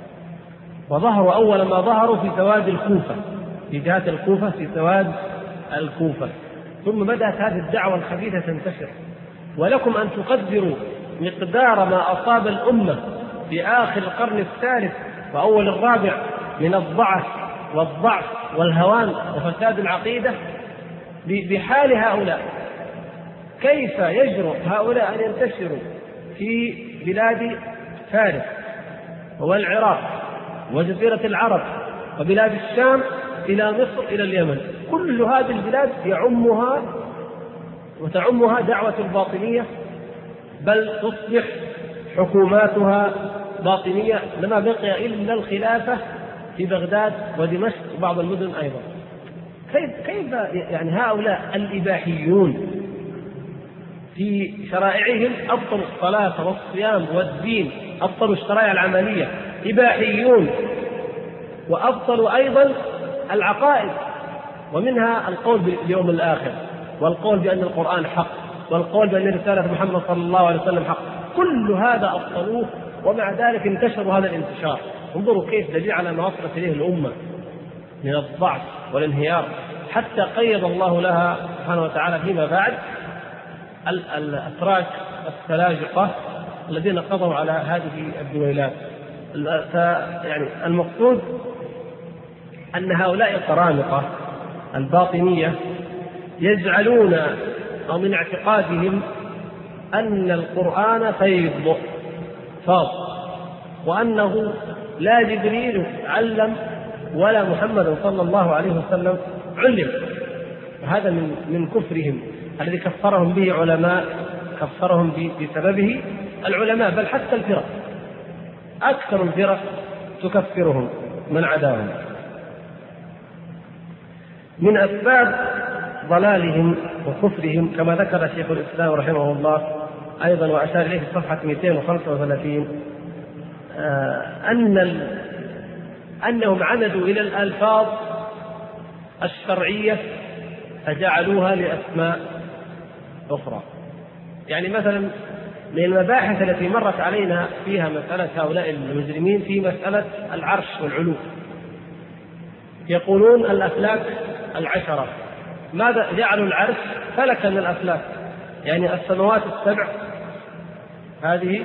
وظهروا أول ما ظهروا في سواد الكوفة، في جهة الكوفة، في سواد الكوفة، ثم بدأت هذه الدعوة الخبيثة تنتشر. ولكم أن تقدروا مقدار ما أصاب الأمة في آخر القرن الثالث وأول الرابع من الضعف والضعف والهوان وفساد العقيدة بحال هؤلاء. كيف يجرؤ هؤلاء أن ينتشروا في بلاد فارس والعراق وجزيرة العرب وبلاد الشام إلى مصر إلى اليمن؟ كل هذه البلاد يعمها وتعمها دعوة الباطنية، بل تصبح حكوماتها باطنية، لما بقي إلا الخلافة في بغداد ودمشق وبعض المدن أيضا. كيف يعني هؤلاء الإباحيون في شرائعهم أبطلوا الصلاة والصيام والدين، أبطلوا الشرائع العملية، إباحيون، وأبطلوا أيضا العقائد، ومنها القول باليوم الآخر، والقول بأن القرآن حق، والقول بأن رسالة محمد صلى الله عليه وسلم حق. كل هذا أبطلوه، ومع ذلك انتشروا هذا الانتشار. انظروا كيف دليل على ما وصلت إليه الأمة من الضعف والانهيار، حتى قيض الله لها سبحانه وتعالى فيما بعد الأتراك السلاجقة الذين قضوا على هذه الدويلات. يعني المقصود أن هؤلاء القرامطة الباطنية يجعلون أو من اعتقادهم أن القرآن فاض، وأنه لا جبريل علم ولا محمد صلى الله عليه وسلم علم. وهذا من كفرهم الذي كفرهم به علماء، كفرهم بسببه العلماء، بل حتى الفرق، أكثر الفرق تكفرهم من عداهم. من أسباب ضلالهم وكفرهم كما ذكر شيخ الإسلام رحمه الله أيضا وأشار إليه في صفحة 235 أنهم عمدوا إلى الألفاظ الشرعية فجعلوها لأسماء أخرى. يعني مثلا من المباحث التي مرت علينا فيها مسألة هؤلاء المجرمين في مسألة العرش والعلو، يقولون الأفلاك 10. ماذا جعلوا العرش فلكا من الأفلاك؟ يعني السماوات السبع هذه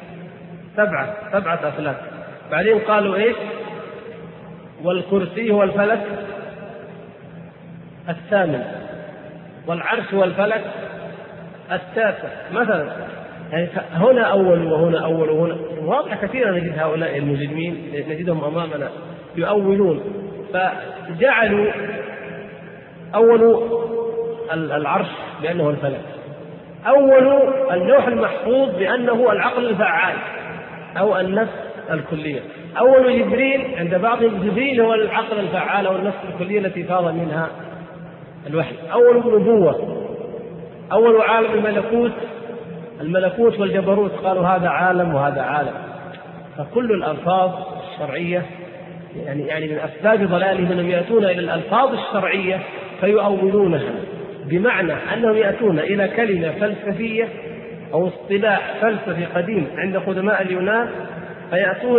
7 أفلاك. بعدين قالوا إيش؟ والكرسي هو الفلك 8، والعرش هو الفلك 9 مثلا. يعني هنا أول وهنا أول وهنا. واضح كثيرا نجد هؤلاء المجرمين نجدهم أمامنا يؤولون، فجعلوا أول العرش بأنه الفلك، أول اللوح المحفوظ بأنه العقل الفعال أو النفس الكلية، أول جبريل عند بعضهم جبريل هو العقل الفعال أو النفس الكلية التي فاض منها الوحي، أول النبوة، أول عالم الملكوت والجبروت، قالوا هذا عالم وهذا عالم. فكل الألفاظ الشرعية يعني من أسباب ضلالهم أنهم يأتون إلى الألفاظ الشرعية فيؤولونها، بمعنى أنهم يأتون إلى كلمة فلسفية أو اصطلاح فلسفي قديم عند قدماء اليونان فيأتون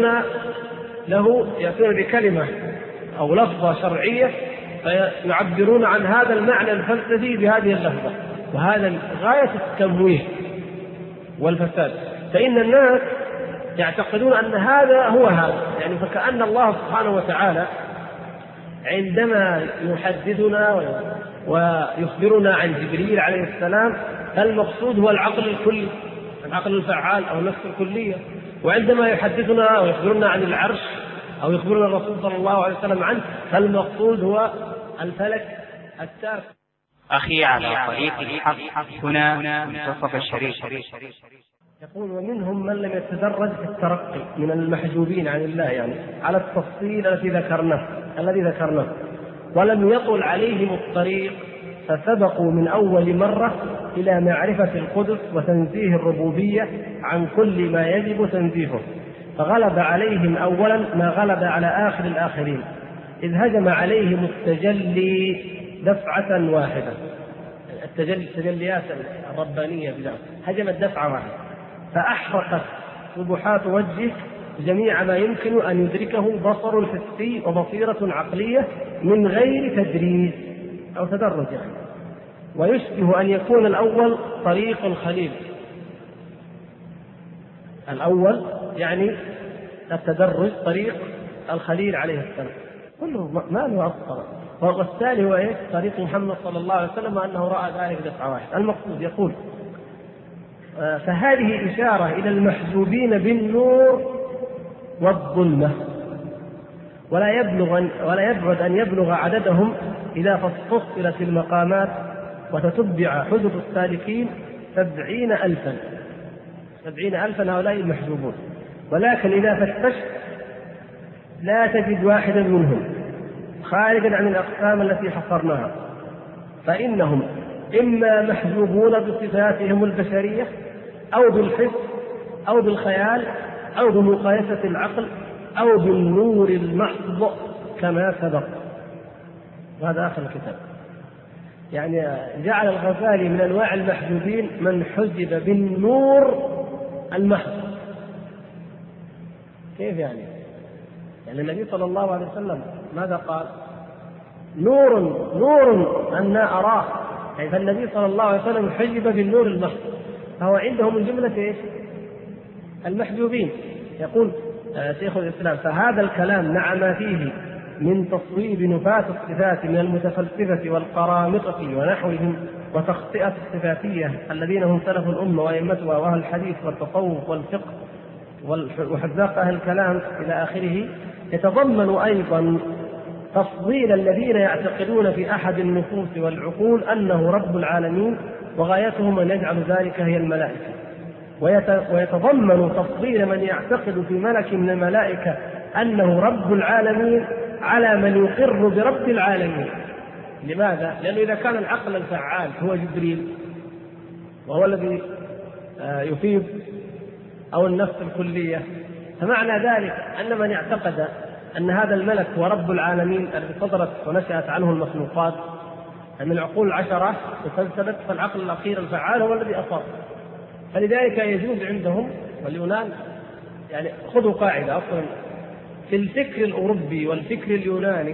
بكلمة أو لفظة شرعية فيعبرون عن هذا المعنى الفلسفي بهذه اللفظة، وهذا غاية التمويه والفساد. فإن الناس يعتقدون أن هذا هو هذا، يعني فكأن الله سبحانه وتعالى عندما يحدثنا ويخبرنا عن جبريل عليه السلام المقصود هو العقل الكلي، العقل الفعال أو النفس الكلية، وعندما يحدثنا ويخبرنا عن العرش أو يخبرنا الرسول صلى الله عليه وسلم عنه فالمقصود هو الفلك التاسع. أخي على طريق الحق هنا منتصف الشريف. يقول: ومنهم من لم يتدرج في الترقي من المحجوبين عن الله، يعني على التفصيل الذي ذكرناه، ولم يطل عليهم الطريق فسبقوا من أول مرة إلى معرفة القدس وتنزيه الربوبية عن كل ما يجب تنزيهه، فغلب عليهم أولا ما غلب على آخر الآخرين، إذ هجم عليهم التجلي دفعة واحدة. التجليات الربانية هجمت دفعة واحدة فأحرقت سبحات وجهه جميع ما يمكن أن يدركه بصر حسي وبصيرة عقلية من غير تدريج أو تدرج يعني. ويشبه أن يكون الأول طريق الخليل، الأول يعني التدرج طريق الخليل عليه السلام كله ما له أصغر، والثاني هو طريق محمد صلى الله عليه وسلم أنه رأى ذلك دفعة واحدة. المقصود يقول: فهذه إشارة إلى المحجوبين بالنور والظلمة، ولا يبعد أن يبلغ عددهم إذا فصلت المقامات وتتبع حدث السالكين 70,000 هؤلاء المحجوبون. ولكن إذا فتشت لا تجد واحدا منهم خارجا عن الأقسام التي حصرناها، فإنهم إما محجوبون بصفاتهم البشرية أو بالحس أو بالخيال أو بمقايسة العقل أو بالنور المحض كما سبق. وهذا آخر الكتاب. يعني جعل الغزالي من أنواع المحجوبين من حجب بالنور المحض. كيف يعني النبي صلى الله عليه وسلم ماذا قال؟ نور أنا أراه، يعني فالنبي صلى الله عليه وسلم حجب بالنور المحض، فهو عندهم من جملة المحجوبين. يقول شيخ الإسلام: فهذا الكلام مع ما فيه من تصويب نفاة الصفات من المتفلسفة والقرامطة ونحوهم وتخطئة الصفاتية الذين هم سلف الأمة وأئمتها وأهل الحديث والتصوف والفقه وحذاق أهل الكلام إلى آخره، يتضمن أيضا تفضيل الذين يعتقدون في أحد النفوس والعقول أنه رب العالمين وغايتهم أن يجعل ذلك هي الملائكة، ويتضمن تفضيل من يعتقد في ملك من الملائكة أنه رب العالمين على من يقر برب العالمين. لماذا؟ لأنه إذا كان العقل الفعال هو جبريل وهو الذي يفيض أو النفس الكلية، فمعنى ذلك أن من يعتقد أن هذا الملك هو رب العالمين الذي صدرت ونشأت عنه المخلوقات من العقول 10 وفلسفت، فالعقل الأخير الفعال هو الذي أصاب. فلذلك يجوز عندهم واليونان، يعني خذوا قاعدة أصلا في الفكر الأوروبي والفكر اليوناني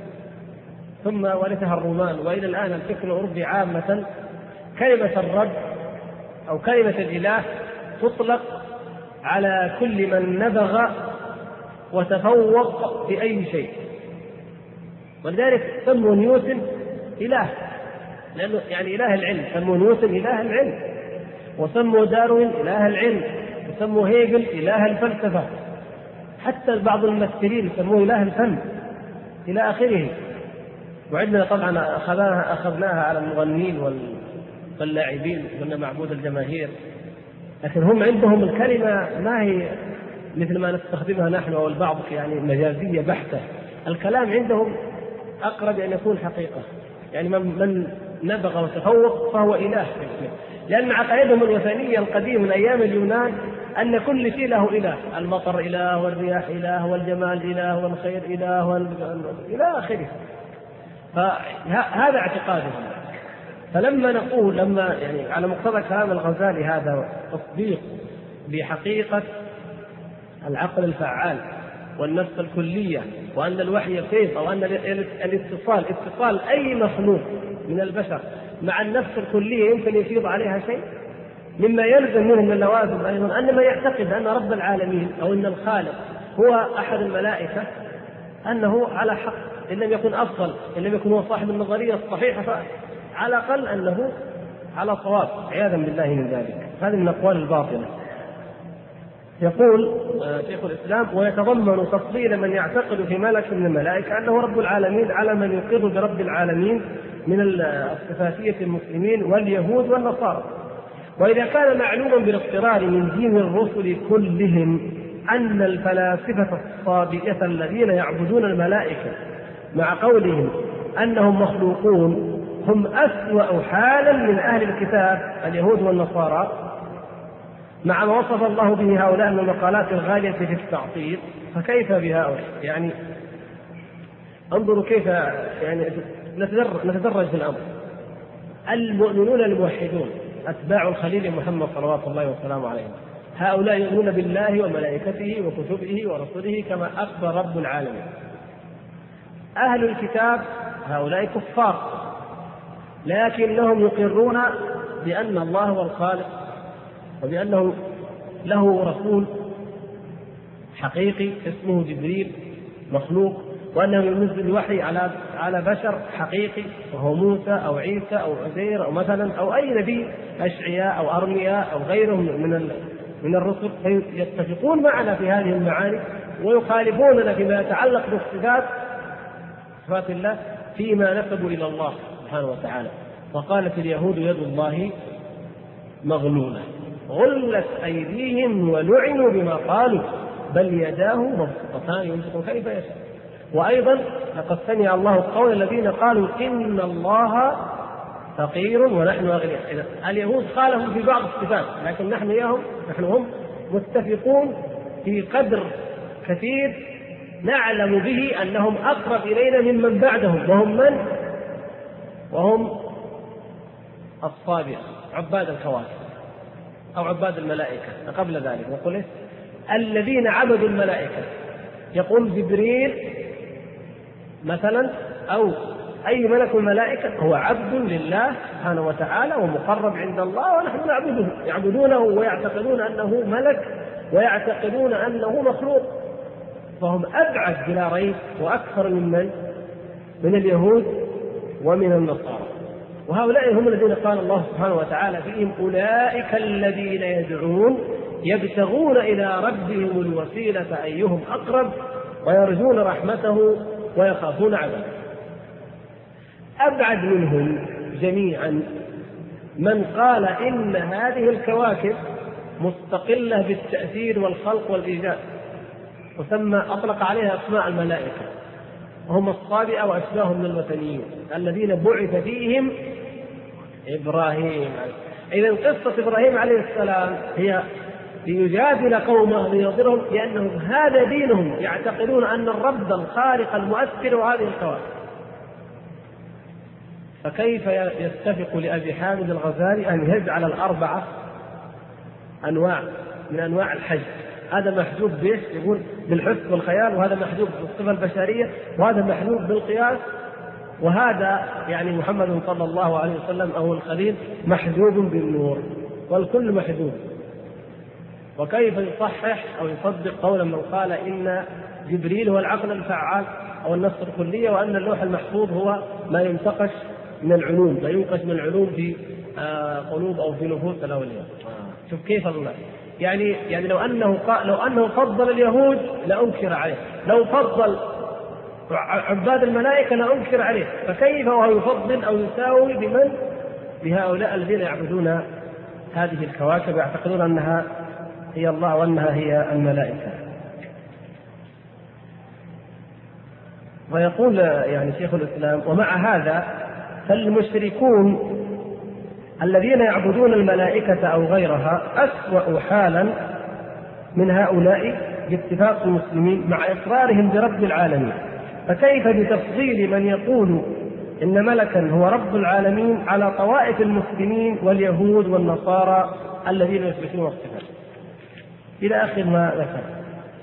ثم ورثها الرومان وإلى الآن الفكر الأوروبي عامة، كلمة الرب أو كلمة الإله تطلق على كل من نبغ وتفوق في أي شيء. ولذلك سموا نيوتن إله، لأنه يعني إله العلم، سموا نيوتن إله العلم، وسموا داروين إله العلم، وسموا هيجل إله الفلسفة، حتى بعض الممثلين سموه إله الفن إلى آخره. وعندنا طبعا أخذناها على المغنين واللاعبين، قلنا معبود الجماهير، لكن هم عندهم الكلمة ما هي مثل ما نستخدمها نحن أو البعض يعني مجازية بحتة. الكلام عندهم أقرب أن يكون حقيقة، يعني من نبغ وتفوق فهو إله، لأن عقائدهم الوثنية القديمة من أيام اليونان أن كل شيء له إله، المطر إله والرياح إله والجمال إله والخير إله إلى آخره. فهذا اعتقادهم. فلما نقول يعني على مقتضى كلام الغزالي هذا تصديق بحقيقة العقل الفعال والنفس الكلية، وأن الوحي فيض، أو أن اتصال أي مخلوق من البشر مع النفس الكلية يمكن يفيض عليها شيء، مما يلزم منه من اللوازم أيضا أن من يعتقد أن رب العالمين أو أن الخالق هو أحد الملائكة أنه على حق، إن لم يكن أفضل، إن لم يكن هو صاحب النظرية الصحيحة، فعلى الأقل أنه على صواب، عياذا بالله من ذلك. هذه من الأقوال الباطلة. يقول شيخ الإسلام: ويتضمن تفضيل من يعتقد في ملك من الملائكة أنه رب العالمين على من يقر برب العالمين من الصفاتية المسلمين واليهود والنصارى. وإذا كان معلوما بالاضطرار من دين الرسل كلهم أن الفلاسفة الصابئة الذين يعبدون الملائكة مع قولهم أنهم مخلوقون هم أسوأ حالا من أهل الكتاب اليهود والنصارى، مع ما وصف الله به هؤلاء من المقالات الغالية في التعطيل، فكيف بهؤلاء؟ يعني انظروا كيف يعني نتدرج في الأمر. المؤمنون الموحدون أتباع الخليل محمد صلوات الله وسلامه عليه، هؤلاء يؤمنون بالله وملائكته وكتبه ورسله كما أخبر رب العالمين. أهل الكتاب هؤلاء كفار، لكنهم يقرون بأن الله هو الخالق، وبأنه له رسول حقيقي اسمه جبريل مخلوق، وأنه ينزل الوحي على بشر حقيقي وهو موسى أو عيسى أو عزير أو مثلا أو أي نبي، أشعياء أو أرمياء أو غيرهم من الرسل. يتفقون معنا في هذه المعاني ويخالفوننا فيما يتعلق بصفات الله فيما نسبوا إلى الله سبحانه وتعالى. وقالت اليهود يد الله مغلولة غلت أيديهم ولعنوا بما قالوا بل يداه مبسوطتان ينفق كيف يشاء. وأيضا لقد سمع الله قول الذين قالوا إن الله فقير ونحن أغنياء. اليهود خالفوا في بعض الصفات، لكن نحن هم متفقون في قدر كثير نعلم به أنهم أقرب إلينا ممن بعدهم، وهم الصابئة عباد الكواكب أو عباد الملائكة قبل ذلك. نقول الذين عبدوا الملائكة، يقول جبريل مثلا أو أي ملك الملائكة هو عبد لله سبحانه وتعالى ومقرب عند الله، ونحن نعبده، يعبدونه ويعتقدون أنه ملك ويعتقدون أنه مخلوق، فهم أبعد بلا ريب وأكثر من اليهود ومن النصارى. وهؤلاء هم الذين قال الله سبحانه وتعالى فيهم أولئك الذين يدعون يبتغون إلى ربهم الوسيلة أيهم أقرب ويرجون رحمته ويخافون عذابه. أبعد منهم جميعا من قال إن هذه الكواكب مستقلة بالتأثير والخلق والإيجاد، وسمى أطلق عليها أسماء الملائكة، وهم الصابئة وأشباههم من الوثنيين الذين بعث فيهم إبراهيم. إذن قصة إبراهيم عليه السلام هي ليجادل قومه لينظرهم، لأنهم هذا دينهم، يعتقدون أن الرب الخالق المؤثر وهذه الكواكب. فكيف يتفق لأبي حامد الغزالي أن يجعل الأربعة أنواع من أنواع الحج؟ هذا محجوب به يقول بالحس والخيال، وهذا محجوب بالصفة البشرية، وهذا محجوب بالقياس، وهذا يعني محمد صلى الله عليه وسلم أو الخليل محجوب بالنور، والكل محجوب. وكيف يصحح أو يصدق قولا من قال إن جبريل هو العقل الفعال أو النص الكلية، وأن اللوح المحفوظ هو ما ينتقش من العلوم، ما ينقش من العلوم في قلوب أو في نفوس الأولياء. شوف كيف الله يعني لو أنه فضل اليهود لأنكر عليه، لو فضل عباد الملائكة لأنكر عليه، فكيف وهو يفضل أو يساوي بهؤلاء الذين يعبدون هذه الكواكب يعتقدون أنها هي الله وأنها هي الملائكة. ويقول يعني شيخ الإسلام: ومع هذا فالمشركون الذين يعبدون الملائكة أو غيرها أسوأ حالا من هؤلاء باتفاق المسلمين مع إقرارهم برب العالمين. فكيف بتفضيل من يقول إن ملكا هو رب العالمين على طوائف المسلمين واليهود والنصارى الذين يثبتون الصفات، إلى آخر ما ذكر.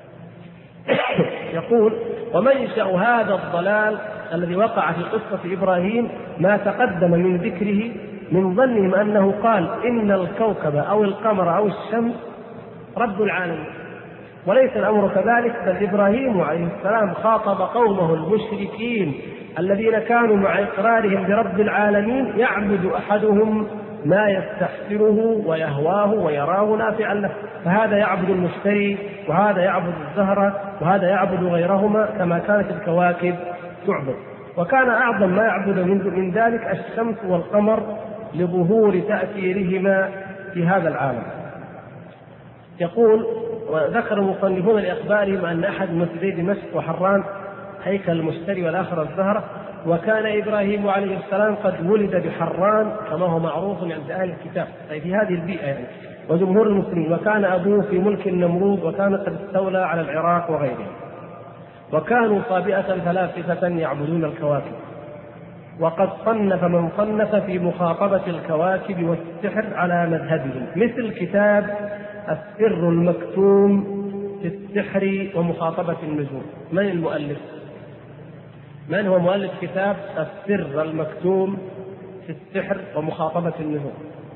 يقول: ومنشأ هذا الضلال الذي وقع في قصة إبراهيم ما تقدم من ذكره من ظنهم أنه قال إن الكوكب أو القمر أو الشمس رب العالمين، وليس الأمر كذلك، بل إبراهيم عليه السلام خاطب قومه المشركين الذين كانوا مع إقرارهم برب العالمين يعبد أحدهم ما يستحسره ويهواه ويراه نافعا له، فهذا يعبد المشتري وهذا يعبد الزهرة وهذا يعبد غيرهما كما كانت الكواكب تعبد. وكان أعظم ما يعبد من ذلك الشمس والقمر لظهور تأثيرهما في هذا العالم. يقول: وذكر المصنفون لأخبارهم أن أحد مسجدي دمشق وحران هيكل المشتري والآخر الزهرة، وكان إبراهيم عليه السلام قد ولد بحران كما هو معروف عند أهل الكتاب، أي في هذه البيئة يعني، وجمهور المسلمين، وكان أبوه في ملك النمرود، وكان قد استولى على العراق وغيره، وكانوا صابئة فلاسفة يعبدون الكواكب. وقد صنف من صنف في مخاطبة الكواكب والسحر على مذهبهم، مثل كتاب السر المكتوم في السحر ومخاطبة النجوم. من المؤلف؟ من هو مؤلف كتاب السر المكتوم في السحر ومخاطبة النجوم؟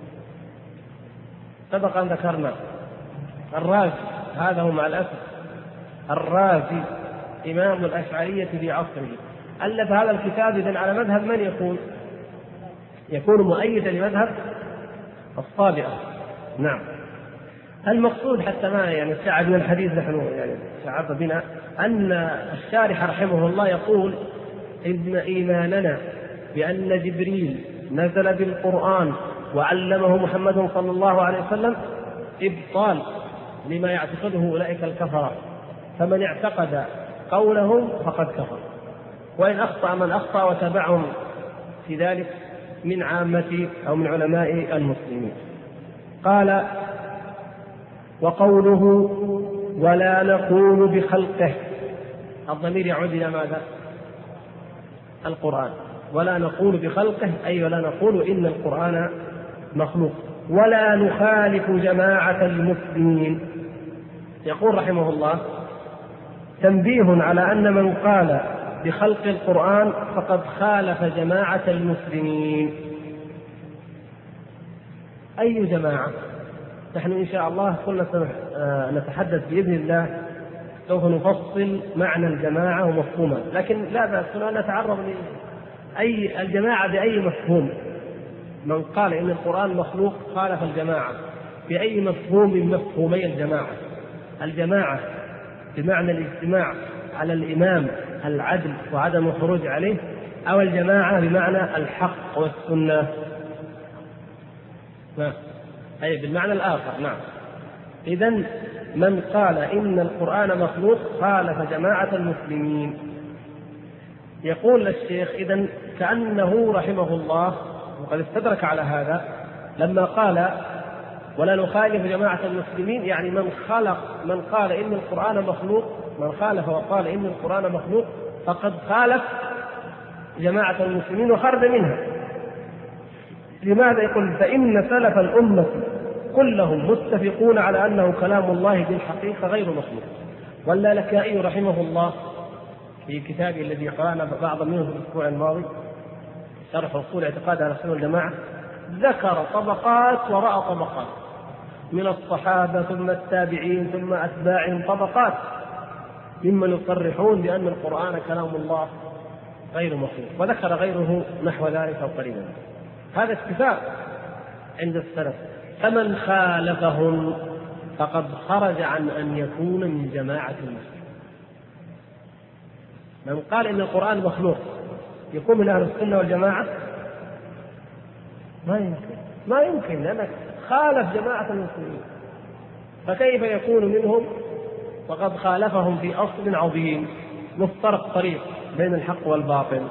سبق أن ذكرنا الرازي، هذا هو مع الأسف الرازي إمام الأشعرية في عصره، ألف هذا الكتاب. إذن على مذهب من يكون مؤيدا لمذهب الصابئة. نعم. المقصود حتى ما يعني الشعب من الحديث نحن يعني شعب بنا أن الشارح رحمه الله يقول: إن إيماننا بأن جبريل نزل بالقرآن وعلمه محمد صلى الله عليه وسلم إبطال لما يعتقده أولئك الكفرة، فمن اعتقد قولهم فقد كفر، وإن أخطأ من أخطأ وتبعهم في ذلك من عامة أو من علماء المسلمين. قال: وقوله ولا نقول بخلقه، الضمير يعود إلى ماذا؟ القرآن. ولا نقول بخلقه أي ولا نقول إن القرآن مخلوق، ولا نخالف جماعة المسلمين. يقول رحمه الله: تنبيه على أن من قال بخلق القرآن فقد خالف جماعة المسلمين. أي جماعة؟ نحن إن شاء الله كنا نتحدث بإذن الله، سوف نفصل معنى الجماعة ومفهومها، لكن لا بأس أن نتعرض لأي الجماعة بأي مفهوم. من قال إن القرآن مخلوق خالف الجماعة بأي مفهوم من مفهومي الجماعة: الجماعة بمعنى الاجتماع على الإمام العدل وعدم الخروج عليه، أو الجماعة بمعنى الحق والسنة؟ أي بالمعنى الآخر. نعم. إذن من قال إن القرآن مخلوق خالف جماعة المسلمين. يقول الشيخ: إذن كأنه رحمه الله وقد استدرك على هذا لما قال ولا نخالف جماعة المسلمين، يعني من قال إن القرآن مخلوق، من خالف وقال إن القرآن مخلوق فقد خالف جماعة المسلمين وخرج منها. لماذا؟ يقول: فإن سلف الأمة كلهم متفقون على أنه كلام الله بالحقيقة غير مخلوق. واللالكائي رحمه الله في كتابه الذي قرأنا بعض منه في الأسبوع الماضي شرح أصول اعتقاد أهل السنة والجماعة ذكر طبقات وراء طبقات من الصحابة ثم التابعين ثم أتباعهم، طبقات ممن يصرحون بأن القرآن كلام الله غير مخلوق، وذكر غيره نحو ذلك أو قريبا. هذا اتفاق عند السلف. فمن خالفهم فقد خرج عن أن يكون من جماعة المسلمين. من قال إن القرآن مخلوق يكون من أهل السنة والجماعة؟ ما يمكن لأنك خالف جماعة المسلمين، فكيف يكون منهم وقد خالفهم في أصل عظيم مفترق طريق بين الحق والباطل؟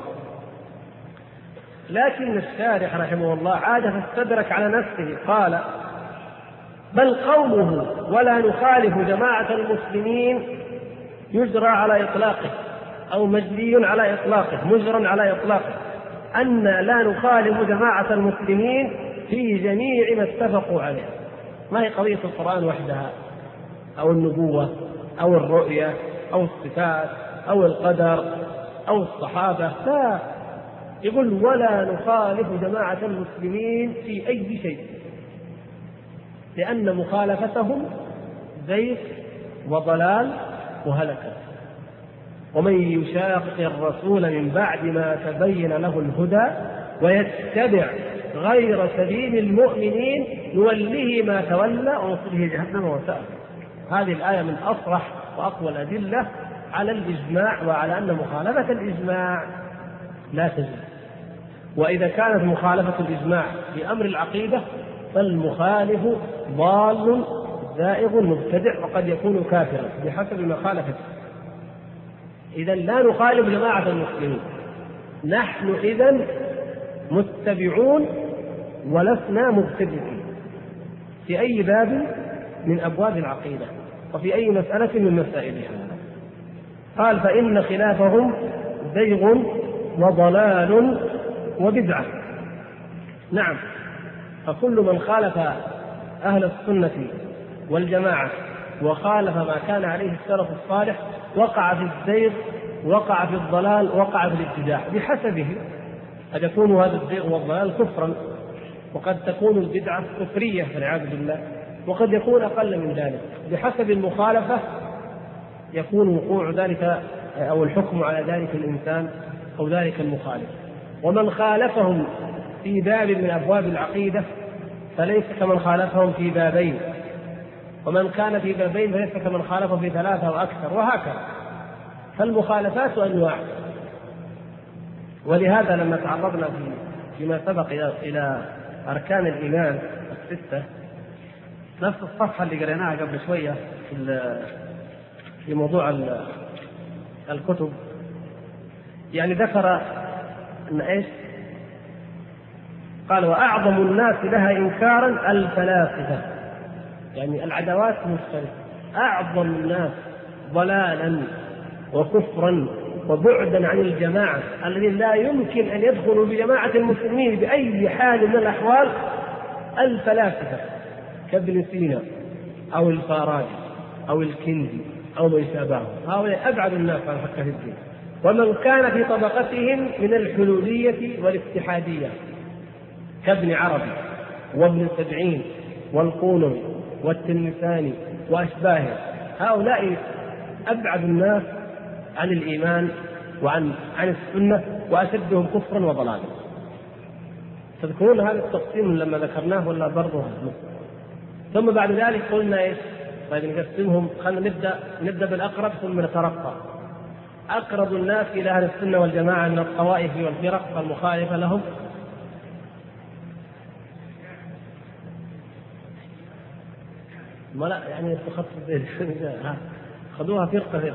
لكن الشارح رحمه الله عاد فاستدرك على نفسه، قال: بل قوله ولا نخالف جماعة المسلمين يجرى على إطلاقه، أو مجري على إطلاقه، مجرى على إطلاقه، أن لا نخالف جماعة المسلمين في جميع ما اتفقوا عليه. ما هي قضية القرآن وحدها أو النبوة أو الرؤية أو الصفات أو القدر أو الصحابة، لا، يقول ولا نخالف جماعة المسلمين في أي شيء، لأن مخالفتهم زيغ وضلال وهلكة. ومن يشاقق الرسول من بعد ما تبين له الهدى ويتبع غير سبيل المؤمنين نوله ما تولى ونصله جهنم وساءت. هذه الآية من أصرح وأقوى الأدلة على الإجماع وعلى أن مخالفة الإجماع لا تجوز. وإذا كانت مخالفة الإجماع في أمر العقيدة فالمخالف ضال زائغ مبتدع وقد يكون كافرا بحسب مخالفته. إذن لا نخالف جماعة المسلمين، نحن إذن متبعون ولسنا مبتدعين في أي باب من أبواب العقيدة وفي أي مسألة من مسائلها. قال فإن خلافهم زيغ وضلال وبدعة. نعم، فكل من خالف أهل السنة والجماعة وخالف ما كان عليه السلف الصالح وقع في الزيغ، وقع في الضلال، وقع في الابتداع بحسبه. قد يكون هذا الزيغ والضلال كفرا، وقد تكون البدعة كفرية والعياذ بالله، وقد يكون أقل من ذلك. بحسب المخالفة يكون وقوع ذلك أو الحكم على ذلك الإنسان أو ذلك المخالف. ومن خالفهم في باب من أبواب العقيدة فليس كمن خالفهم في بابين، ومن كان في بابين فليس كمن خالفه في ثلاثة وأكثر، وهكذا. فالمخالفات أنواع. ولهذا لما تعرضنا فيما سبق إلى أركان الإيمان الستة، نفس الصفحة اللي قريناها قبل شوية في موضوع الكتب، يعني ذكر أن إيش؟ قال وأعظم الناس لها إنكارا الفلاسفة، يعني العدوات مختلفة. أعظم الناس ضلالا وكفرا وبعدا عن الجماعة الذين لا يمكن أن يدخلوا بجماعة المسلمين بأي حال من الأحوال الفلاسفة كابن سينا أو الفارابي أو الكندي أو ما يشابههم. هؤلاء أبعد الناس عن حق الدين. ومن كان في طبقتهم من الحلولية والاتحادية كابن عربي وابن سبعين والقونوي والتلمساني وأشباهه، هؤلاء أبعد الناس عن الإيمان وعن السنة وأشدهم كفرا وضلالا. تذكرون هذا التقسيم لما ذكرناه ولا برضه؟ ثم بعد ذلك قلنا إيش؟ طيب نقسمهم، خلينا نبدأ بالأقرب ثم نترقى. أقرب الناس إلى أهل السنة والجماعة من الطوائف والفرق المخالفة لهم ما لا يعني خذوها فرقة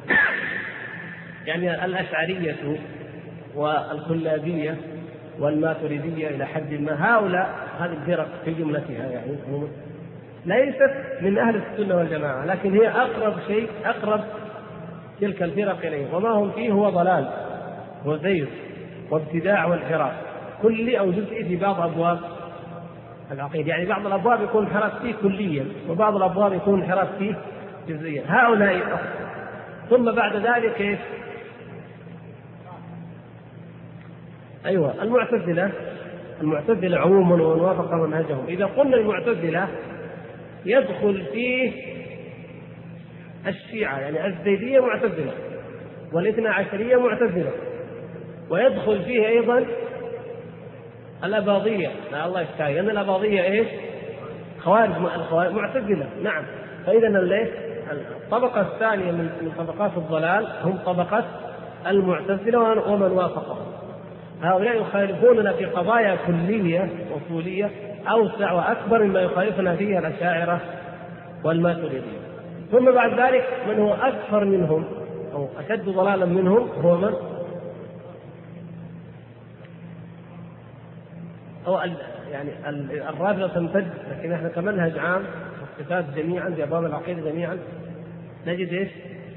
يعني الأشعرية والكلابية والماتريدية إلى حد ما، هؤلاء هذه الفرق في جملتها يعني ليست من أهل السنة والجماعة، لكن هي أقرب شيء، أقرب تلك الفرق إليه. وما هم فيه هو ضلال وزيغ وابتداع وانحراف كلي أو جزئي في بعض أبواب العقيدة. يعني بعض الأبواب يكون انحراف فيه كليا وبعض الأبواب يكون انحراف فيه جزئيا. هؤلاء أصل. ثم بعد ذلك كيف؟ أيوة المعتزلة عموما ومن وافق منهجهم. إذا قلنا المعتزلة يدخل فيه الشيعة، يعني الزيدية معتزلة والاثنى عشرية معتزلة، ويدخل فيه أيضا الأباضية، لا الله يستعين، أن الأباضية إيش؟ خوارج معتزلة. نعم. فإذا الطبقة الثانية من طبقات الضلال هم طبقة المعتزلة ومن وافقهم. هؤلاء يخالفوننا في قضايا كلية أصولية أوسع وأكبر مما يخالفنا فيها الأشاعرة والماتريدية. ثم بعد ذلك من هو أكثر منهم أو أشد ضلالا منهم هو من؟ أو يعني الرافضة تمتد، لكن احنا كمنهج عام الصفات جميعا في أبواب العقيدة جميعا نجد إيش؟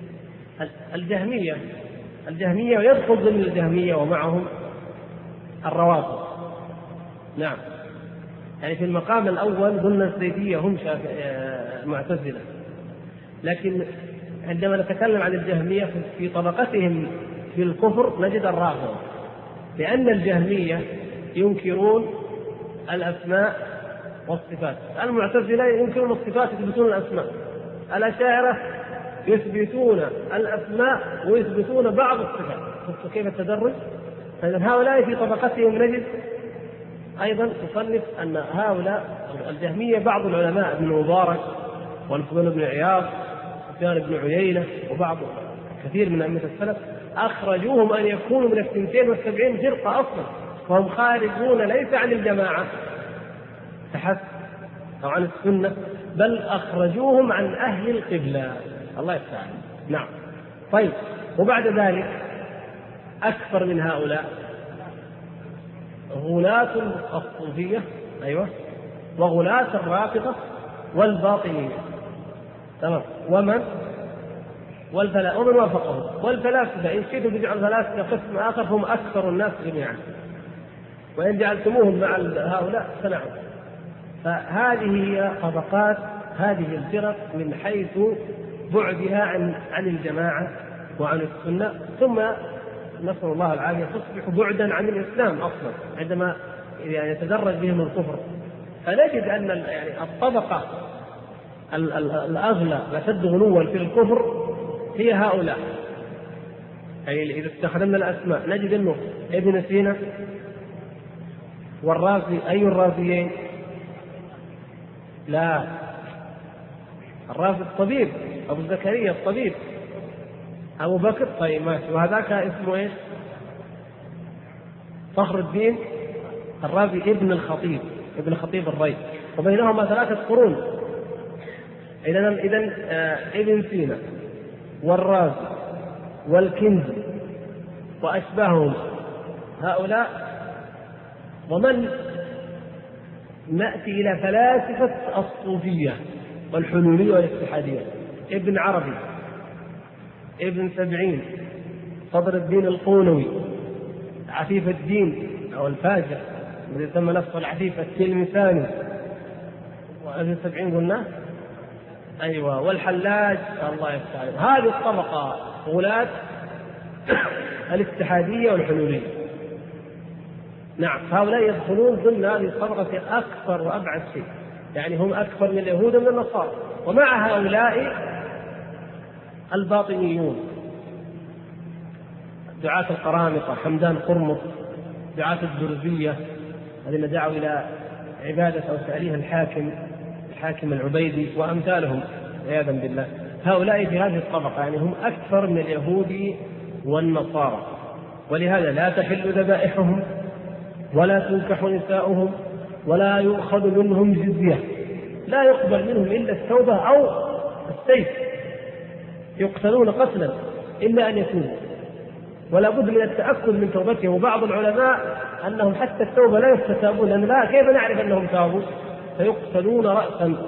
الجهمية ويدخل ضمن الجهمية ومعهم الروافض. نعم. يعني في المقام الأول قلنا الزيدية هم معتزلة، لكن عندما نتكلم عن الجهمية في طبقتهم في الكفر نجد الرافضة، لأن الجهمية ينكرون الأسماء والصفات، المعتزلة ينكرون الصفات يثبتون الأسماء، الأشاعرة يثبتون الأسماء ويثبتون بعض الصفات. شفتوا كيف التدرج؟ فإذا هؤلاء في طبقتهم نجد أيضا تصنف أن هؤلاء الجهمية بعض العلماء ابن مبارك والفضيل بن عياض وسفيان بن عيينة وبعض كثير من أئمة السلف أخرجوهم أن يكونوا من 72 فرقة أصلا، وهم خارجون ليس عن الجماعة تحت أو عن السنة، بل أخرجوهم عن أهل القبلة. الله يستعان. نعم. طيب، وبعد ذلك أكثر من هؤلاء غلاة الصوفية، أيوة، وغلاة الرافضة والباطنية، تمام، ومن وافقهم، والفلاسفة إن شئتم تجعل فلاسفة قسم آخر هم أكثر الناس جميعا، وإن جعلتموهم مع هؤلاء فنعم. فهذه هي طبقات هذه الفرق من حيث بعدها عن الجماعة وعن السنة، ثم نسأل الله العافية تصبح بعدا عن الإسلام أصلا عندما يعني يتدرج بهم الكفر. فنجد أن يعني الطبقة الأغلى الأشد غلوا في الكفر هي هؤلاء. يعني إذا استخدمنا الأسماء نجد أنه ابن سينا والرازي، أي الرازيين؟ لا، الرازي الطبيب أبو زكريا الطبيب، أبو بكر. طيب ماشي، وهذاك اسمه إيش؟ فخر الدين الرازي ابن الخطيب، ابن خطيب الري، وبينهما 3 قرون. إذن ابن سينا والرازي والكندي وأشباههم هؤلاء. ومن نأتي إلى فلاسفة الصوفية والحلولية والاتحادية، ابن عربي، ابن سبعين، صدر الدين القونوي، عفيف الدين أو الفاجر الذي يسمى نفسه العفيف التلمساني، وابن سبعين قلنا، أيوة، والحلاج. الله يستعين. هذه الطبقة غلاة الاتحادية والحلولية. نعم، هؤلاء يدخلون ضمن هذه الطبقة أكثر وأبعد شيء، يعني هم أكثر من اليهود ومن النصارى. ومع هؤلاء الباطنيون، دعاة القرامطة، حمدان قرمط، دعاة الدرزية الذين دعوا إلى عبادة أو تأليه الحاكم العبيدي وأمثالهم عياذا بالله. هؤلاء في هذه الطبقة يعني هم أكثر من اليهود والنصارى، ولهذا لا تحل ذبائحهم ولا تنكح نساؤهم ولا يؤخذ منهم جزية، لا يقبل منهم إلا التوبة أو السيف، يقتلون قتلا إلا أن يتوبوا، ولا بد من التأكد من توبتهم. وبعض العلماء أنهم حتى التوبة لا يستتابون، لأن لا، كيف نعرف أنهم تابوا؟ فيقتلون رأسا.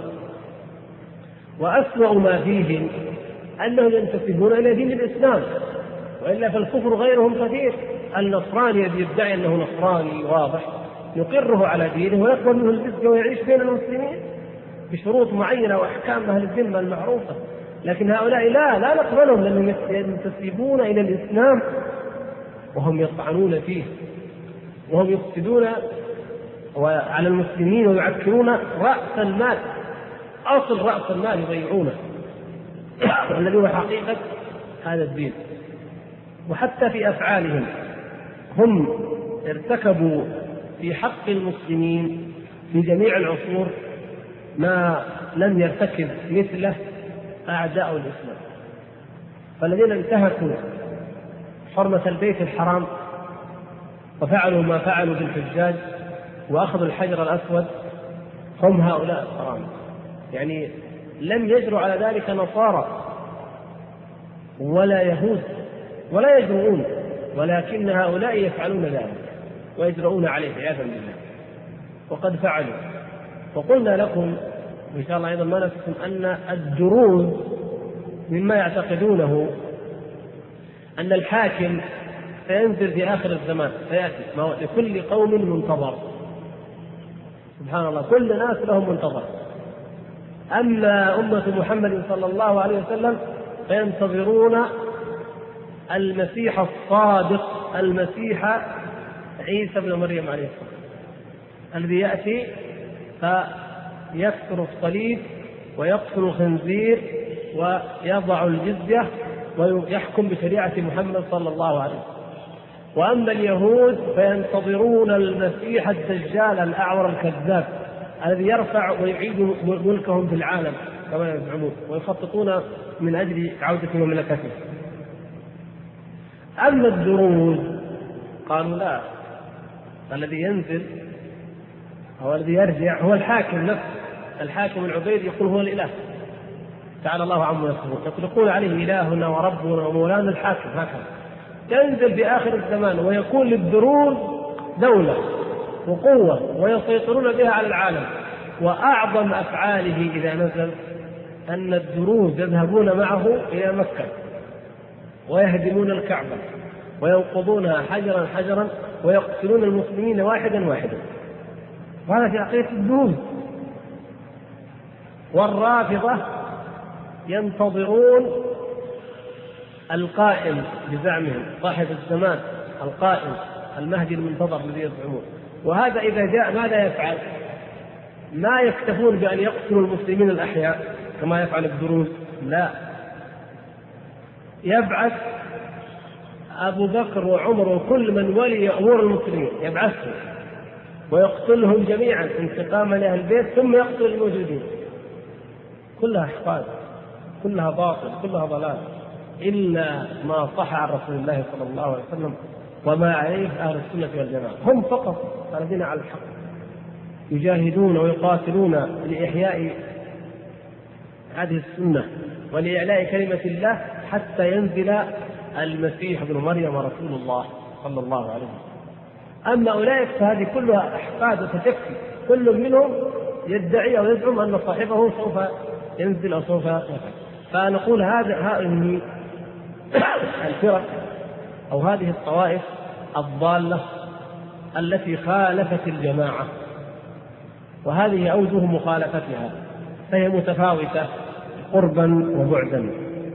وأسوأ ما فيهم أنهم ينتسبون إلى دين الإسلام، وإلا فالكفر غيرهم كثير. النصراني الذي يدعي أنه نصراني واضح نقره على دينه ويقبل منه الجزية ويعيش بين المسلمين بشروط معينة وأحكام أهل الذمة المعروفة. لكن هؤلاء لا نقبلهم، لأنهم ينتسبون إلى الإسلام وهم يطعنون فيه، وهم يفسدون على المسلمين ويعكرون رأس المال، أصل رأس المال يضيعونه الذي هو حقيقة هذا الدين. وحتى في أفعالهم هم ارتكبوا في حق المسلمين في جميع العصور ما لم يرتكب مثله أعداء الإسلام. فالذين انتهكوا حرمة البيت الحرام وفعلوا ما فعلوا بالحجاج وأخذوا الحجر الأسود هم هؤلاء الحرام. يعني لم يجروا على ذلك نصارى ولا يهود ولا يجرؤون، ولكن هؤلاء يفعلون ذلك ويجرؤون عليه عياذا بالله، وقد فعلوا. وقلنا لكم إن شاء الله أيضا ما نفسكم أن الدروز مما يعتقدونه أن الحاكم سينزل في آخر الزمان، سيأتي لكل قوم منتظر. سبحان الله، كل ناس لهم منتظر. أما أمة محمد صلى الله عليه وسلم فينتظرون المسيح الصادق، المسيح عيسى بن مريم عليه السلام، الذي يأتي فيكسر الصليب ويقتل الخنزير ويضع الجزية ويحكم بشريعة محمد صلى الله عليه وسلم. وأما اليهود فينتظرون المسيح الدجال الأعور الكذاب الذي يرفع ويعيد ملكهم في العالم كما يزعمون، ويخططون من أجل عودة مملكته. أما الدروز قالوا لا، الذي ينزل هو الذي يرجع هو الحاكم نفسه، الحاكم العبيد يقول هو الإله تعالى الله عما يصفون، يطلقون عليه إلهنا وربنا ومولانا الحاكم، هكذا ينزل في آخر الزمان ويكون للدروز دولة وقوة ويسيطرون بها على العالم. وأعظم أفعاله إذا نزل أن الدروز يذهبون معه إلى مكة ويهدمون الكعبة وينقضونها حجرا حجرا ويقتلون المسلمين واحدا واحدا، وهذا في عقيدة الدروز. والرافضة ينتظرون القائم بزعمهم صاحب الزمان القائم المهدي المنتظر الذي يزعمون، وهذا إذا جاء ماذا يفعل؟ ما يكتفون بأن يقتلوا المسلمين الأحياء كما يفعل الدروز، لا، يبعث أبو بكر وعمر وكل من ولي أمور المسلمين يبعثهم ويقتلهم جميعا انتقاما لأهل البيت، ثم يقتل الموجودين. كلها أحقاد، كلها باطل، كلها ضلال، إلا ما صح عن رسول الله صلى الله عليه وسلم وما عليه أهل السنة والجماعة. هم فقط الذين على الحق يجاهدون ويقاتلون لإحياء هذه السنة ولإعلاء كلمة الله حتى ينزل المسيح ابن مريم رسول الله صلى الله عليه وسلم. أما أولئك فهذه كلها أحقاد وتكفي، كل منهم يدعي أو يزعم أن صاحبه سوف ينزل أو سوف يفعل. فنقول هذه الفرق أو هذه الطوائف الضالة التي خالفت الجماعة، وهذه أوجه مخالفتها، فهي متفاوتة قربا وبعدا.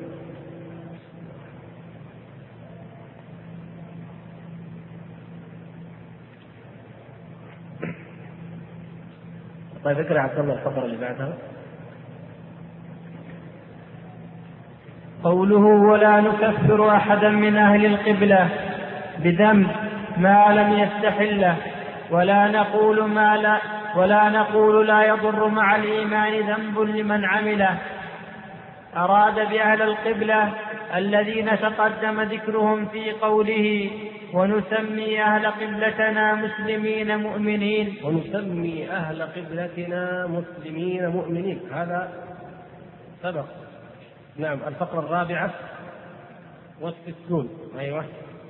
طيب اقرأ عبد الله الفقرة اللي بعدها. قوله ولا نكفر أحدا من أهل القبلة بذنب ما لم يستحله، ولا نقول لا يضر مع الإيمان ذنب لمن عمله. أراد بأهل القبلة الذين تقدم ذكرهم في قوله ونسمي أهل قبلتنا مسلمين مؤمنين. ونسمي أهل قبلتنا مسلمين مؤمنين، هذا سبق. نعم، الفقرة الرابعة والستون. أيوة.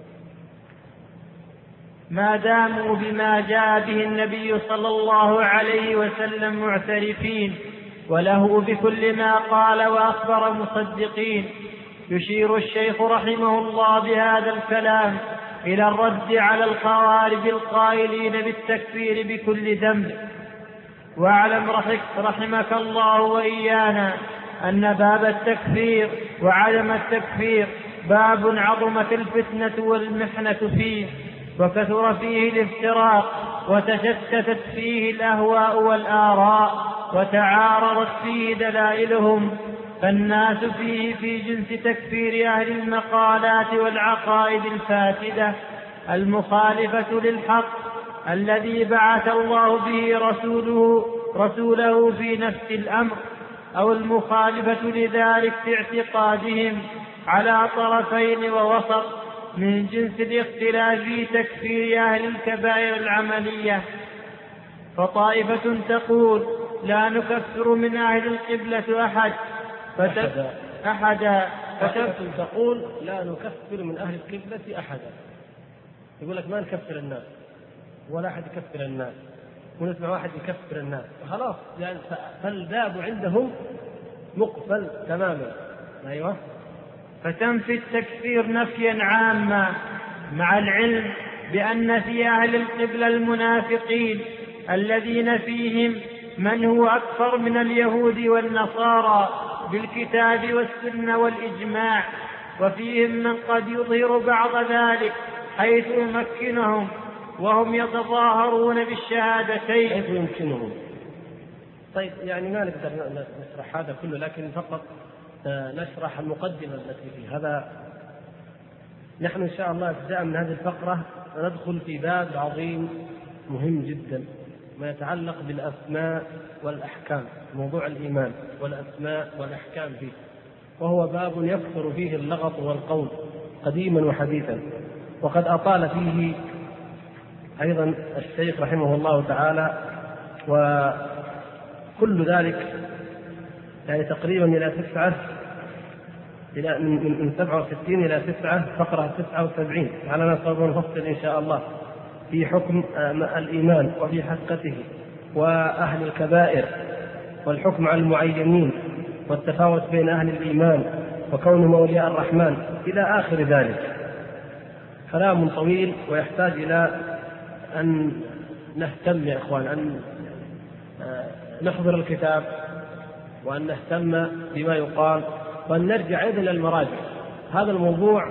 ما داموا بما جاء به النبي صلى الله عليه وسلم معترفين وله بكل ما قال وأخبر مصدقين. يشير الشيخ رحمه الله بهذا الكلام إلى الرد على الخوارج القائلين بالتكفير بكل ذنب. واعلم رحمك الله وإيانا أن باب التكفير وعدم التكفير باب عظمت الفتنة والمحنة فيه، وكثر فيه الافتراق، وتشتتت فيه الأهواء والآراء، وتعارضت فيه دلائلهم، فالناس فيه في جنس تكفير أهل المقالات والعقائد الفاسدة المخالفة للحق الذي بعث الله به رسوله في نفس الأمر، أو المخالفة لذلك في اعتقادهم على طرفين ووسط من جنس الاختلاف في تكفير أهل الكبائر العملية. فطائفة تقول لا نكفر من أهل القبلة أحدا تقول لا نكفر من أهل القبلة أحدا، يقول لك ما نكفر الناس ولا أحد يكفر الناس، ونسمع واحد يكفر الناس خلاص، يعني فالباب عندهم مقفل تماما. أيوة. فتنفي التكفير نفيا عاما، مع العلم بأن في أهل القبلة المنافقين الذين فيهم من هو أكثر من اليهود والنصارى بالكتاب والسنة والإجماع، وفيهم من قد يظهر بعض ذلك حيث يمكنهم وهم يتظاهرون بالشهادتين. حيث يمكنهم. طيب يعني ما نقدر نشرح هذا كله، لكن فقط نشرح المقدمة التي في هذا. نحن إن شاء الله ابتداء من هذه الفقرة ندخل في باب عظيم مهم جدا ما يتعلق بالأسماء والأحكام، موضوع الإيمان والأسماء والأحكام فيه، وهو باب يكثر فيه اللغط والقول قديما وحديثا، وقد أطال فيه أيضا الشيخ رحمه الله تعالى، وكل ذلك يعني تقريبا من 67 إلى 9 فقرة 79 على سوف نفصل إن شاء الله في حكم الإيمان وفي حقته وأهل الكبائر والحكم على المعينين والتفاوت بين أهل الإيمان وكونهم أولياء الرحمن إلى آخر ذلك. كلام طويل ويحتاج إلى أن نهتم يا إخوان، أن نحضر الكتاب وأن نهتم بما يقال وأن نرجع أيضا إلى المراجع. هذا الموضوع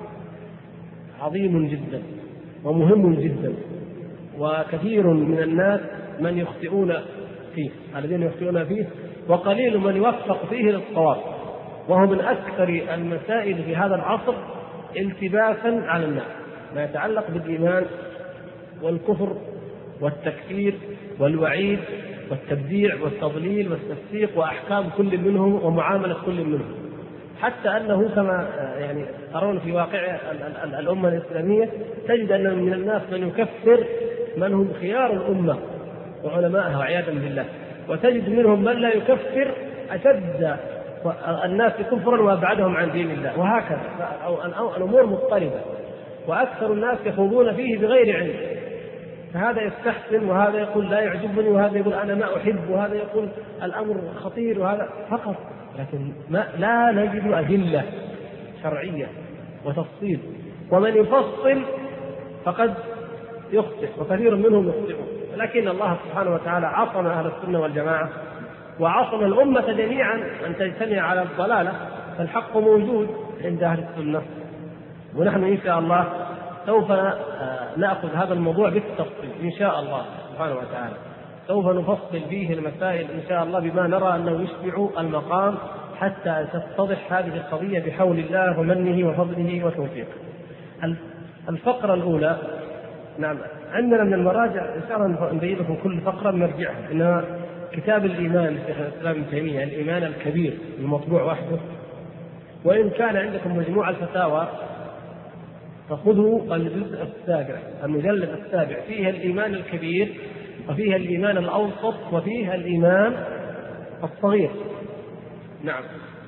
عظيم جدا ومهم جدا، وكثير من الناس من يخطئون فيه، الذين يخطئون فيه، وقليل من يوفق فيه للصواب، وهو من أكثر المسائل في هذا العصر التباسا على الناس، ما يتعلق بالإيمان والكفر والتكفير والوعيد والتبديع والتضليل والتفسيق وأحكام كل منهم ومعاملة كل منهم، حتى أنه كما يعني ترون في واقع الأمة الإسلامية تجد أن من الناس من يكفر من هم خيار الأمة وعلمائها عياذا بالله، وتجد منهم من لا يكفر أشد الناس كفرا وأبعدهم عن دين الله، وهكذا الأمور مضطربة، وأكثر الناس يخوضون فيه بغير علم، فهذا يستحسن وهذا يقول لا يعجبني وهذا يقول أنا ما أحب وهذا يقول الأمر خطير وهذا فقط، لكن لا نجد أدلة شرعية وتفصيل، ومن يفصل فقد يخطئ وكثير منهم يخطئون، لكن الله سبحانه وتعالى عصم أهل السنة والجماعة وعصم الأمة جميعا أن تجتمع على الضلالة، فالحق موجود عند أهل السنة، ونحن إن شاء الله سوف نأخذ هذا الموضوع بالتفصيل إن شاء الله سبحانه وتعالى، سوف نفصل فيه المسائل إن شاء الله بما نرى أنه يشبع المقام حتى تتضح هذه القضية بحول الله ومنه وفضله وتوفيقه. الفقرة الأولى، نعم عندنا من المراجع إن شاء الله نبين لكم كل فقرة نرجعها، إنها كتاب الإيمان شيخ الإسلام ابن تيمية الإيمان الكبير المطبوع وحده، وإن كان عندكم مجموعة الفتاوى فخذوا الجزء السابع المجلد السابع، فيها الإيمان الكبير وفيها الإيمان الأوسط وفيها الإيمان الصغير. نعم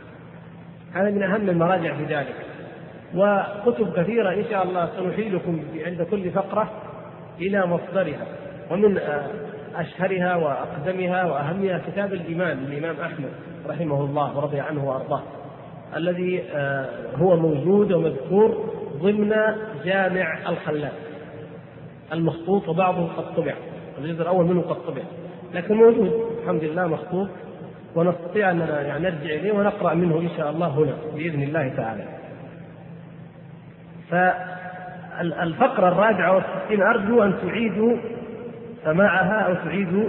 هذا من أهم المراجع في ذلك، وكتب كثيرة إن شاء الله سنحيلكم عند كل فقرة إلى مصدرها، ومن أشهرها وأقدمها وأهمها كتاب الإيمان للإمام أحمد رحمه الله ورضي عنه وأرضاه، الذي هو موجود ومذكور ضمن جامع الخلال المخطوط، وبعضه قد طبع، الجزء الأول منه قد طبع، لكن موجود الحمد لله مخطوط، ونستطيع أن نرجع إليه ونقرأ منه إن شاء الله هنا بإذن الله تعالى. فالفقرة 64 أرجو أن تعيدوا سماعها أو تعيدوا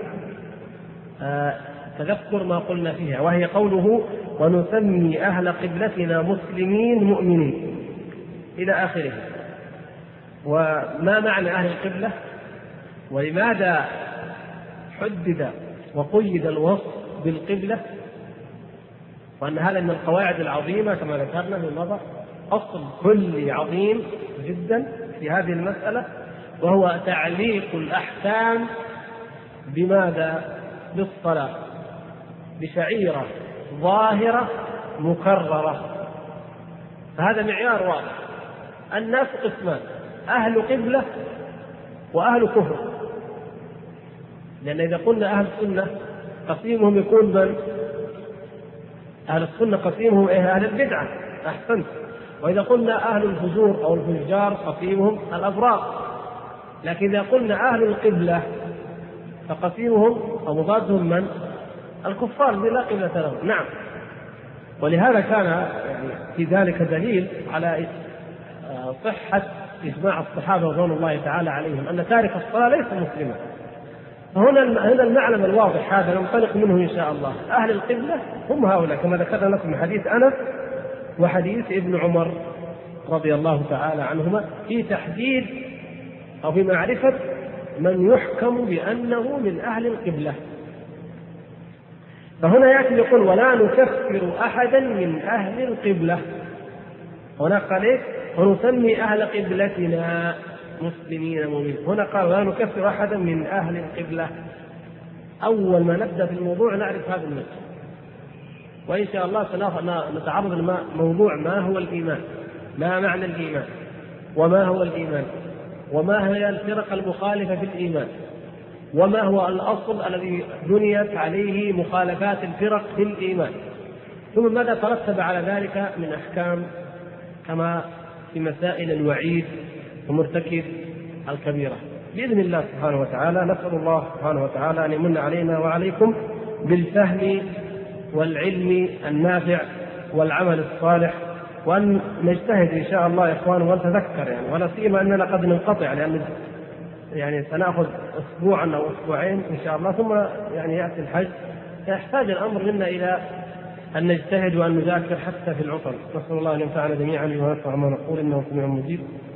تذكر ما قلنا فيها، وهي قوله ونسمي أهل قبلتنا مسلمين مؤمنين إلى آخره. وما معنى أهل القبلة؟ ولماذا حدد وقيد الوصف بالقبلة؟ وأن هذا من القواعد العظيمة كما ذكرنا في المضى، أصل كل عظيم جدا في هذه المسألة، وهو تعليق الأحكام بماذا؟ بالصلاة، بشعيرة ظاهرة مكررة. فهذا معيار واضح. الناس قسمان، أهل قبلة وأهل كفر، لأن إذا قلنا أهل السنة قسيمهم يكون من؟ أهل السنة قسيمهم أهل البدعة، أحسنت. وإذا قلنا أهل الفجور أو الفجار قسيمهم الأبرار. لكن إذا قلنا أهل القبلة فقسيمهم أو مضادهم من؟ الكفار لا قبلة لهم. نعم، ولهذا كان يعني في ذلك دليل على صحة إجماع الصحابة رضوان الله تعالى عليهم أن تارك الصلاة ليس مسلما. هنا المعلم الواضح هذا ننطلق منه إن شاء الله. أهل القبلة هم هؤلاء كما ذكرنا لكم حديث أنس وحديث ابن عمر رضي الله تعالى عنهما في تحديد أو في معرفة من يحكم بأنه من أهل القبلة. فهنا يأتي يقول ولا نكفر أحدا من أهل القبلة. هنا قال إيه؟ ونسمي أهل قبلتنا مسلمين مؤمنين. هنا قال ولا نكفر أحدا من أهل القبلة. أول ما نبدأ في الموضوع نعرف هذا النص، وإن شاء الله سنتعرض لموضوع ما هو الإيمان، ما معنى الإيمان، وما هو الإيمان، وما هي الفرق المخالفة في الإيمان، وما هو الأصل الذي بنيت عليه مخالفات الفرق في الإيمان، ثم ماذا ترتب على ذلك من أحكام كما في مسائل الوعيد ومرتكب الكبيرة. بإذن الله سبحانه وتعالى نسأل الله سبحانه وتعالى أن يمن علينا وعليكم بالفهم والعلم النافع والعمل الصالح، وأن نجتهد إن شاء الله يا إخوان ونتذكر يعني، ولا سيما أننا قد ننقطع لأن يعني سنأخذ أسبوعا أو أسبوعين إن شاء الله، ثم يعني يأتي الحج، يحتاج الأمر منا إلى أن نجتهد وأن نذاكر حتى في العطل. نسأل الله أن ينفعنا جميعا بما نسمع وما نقول إنه سميع مجيب.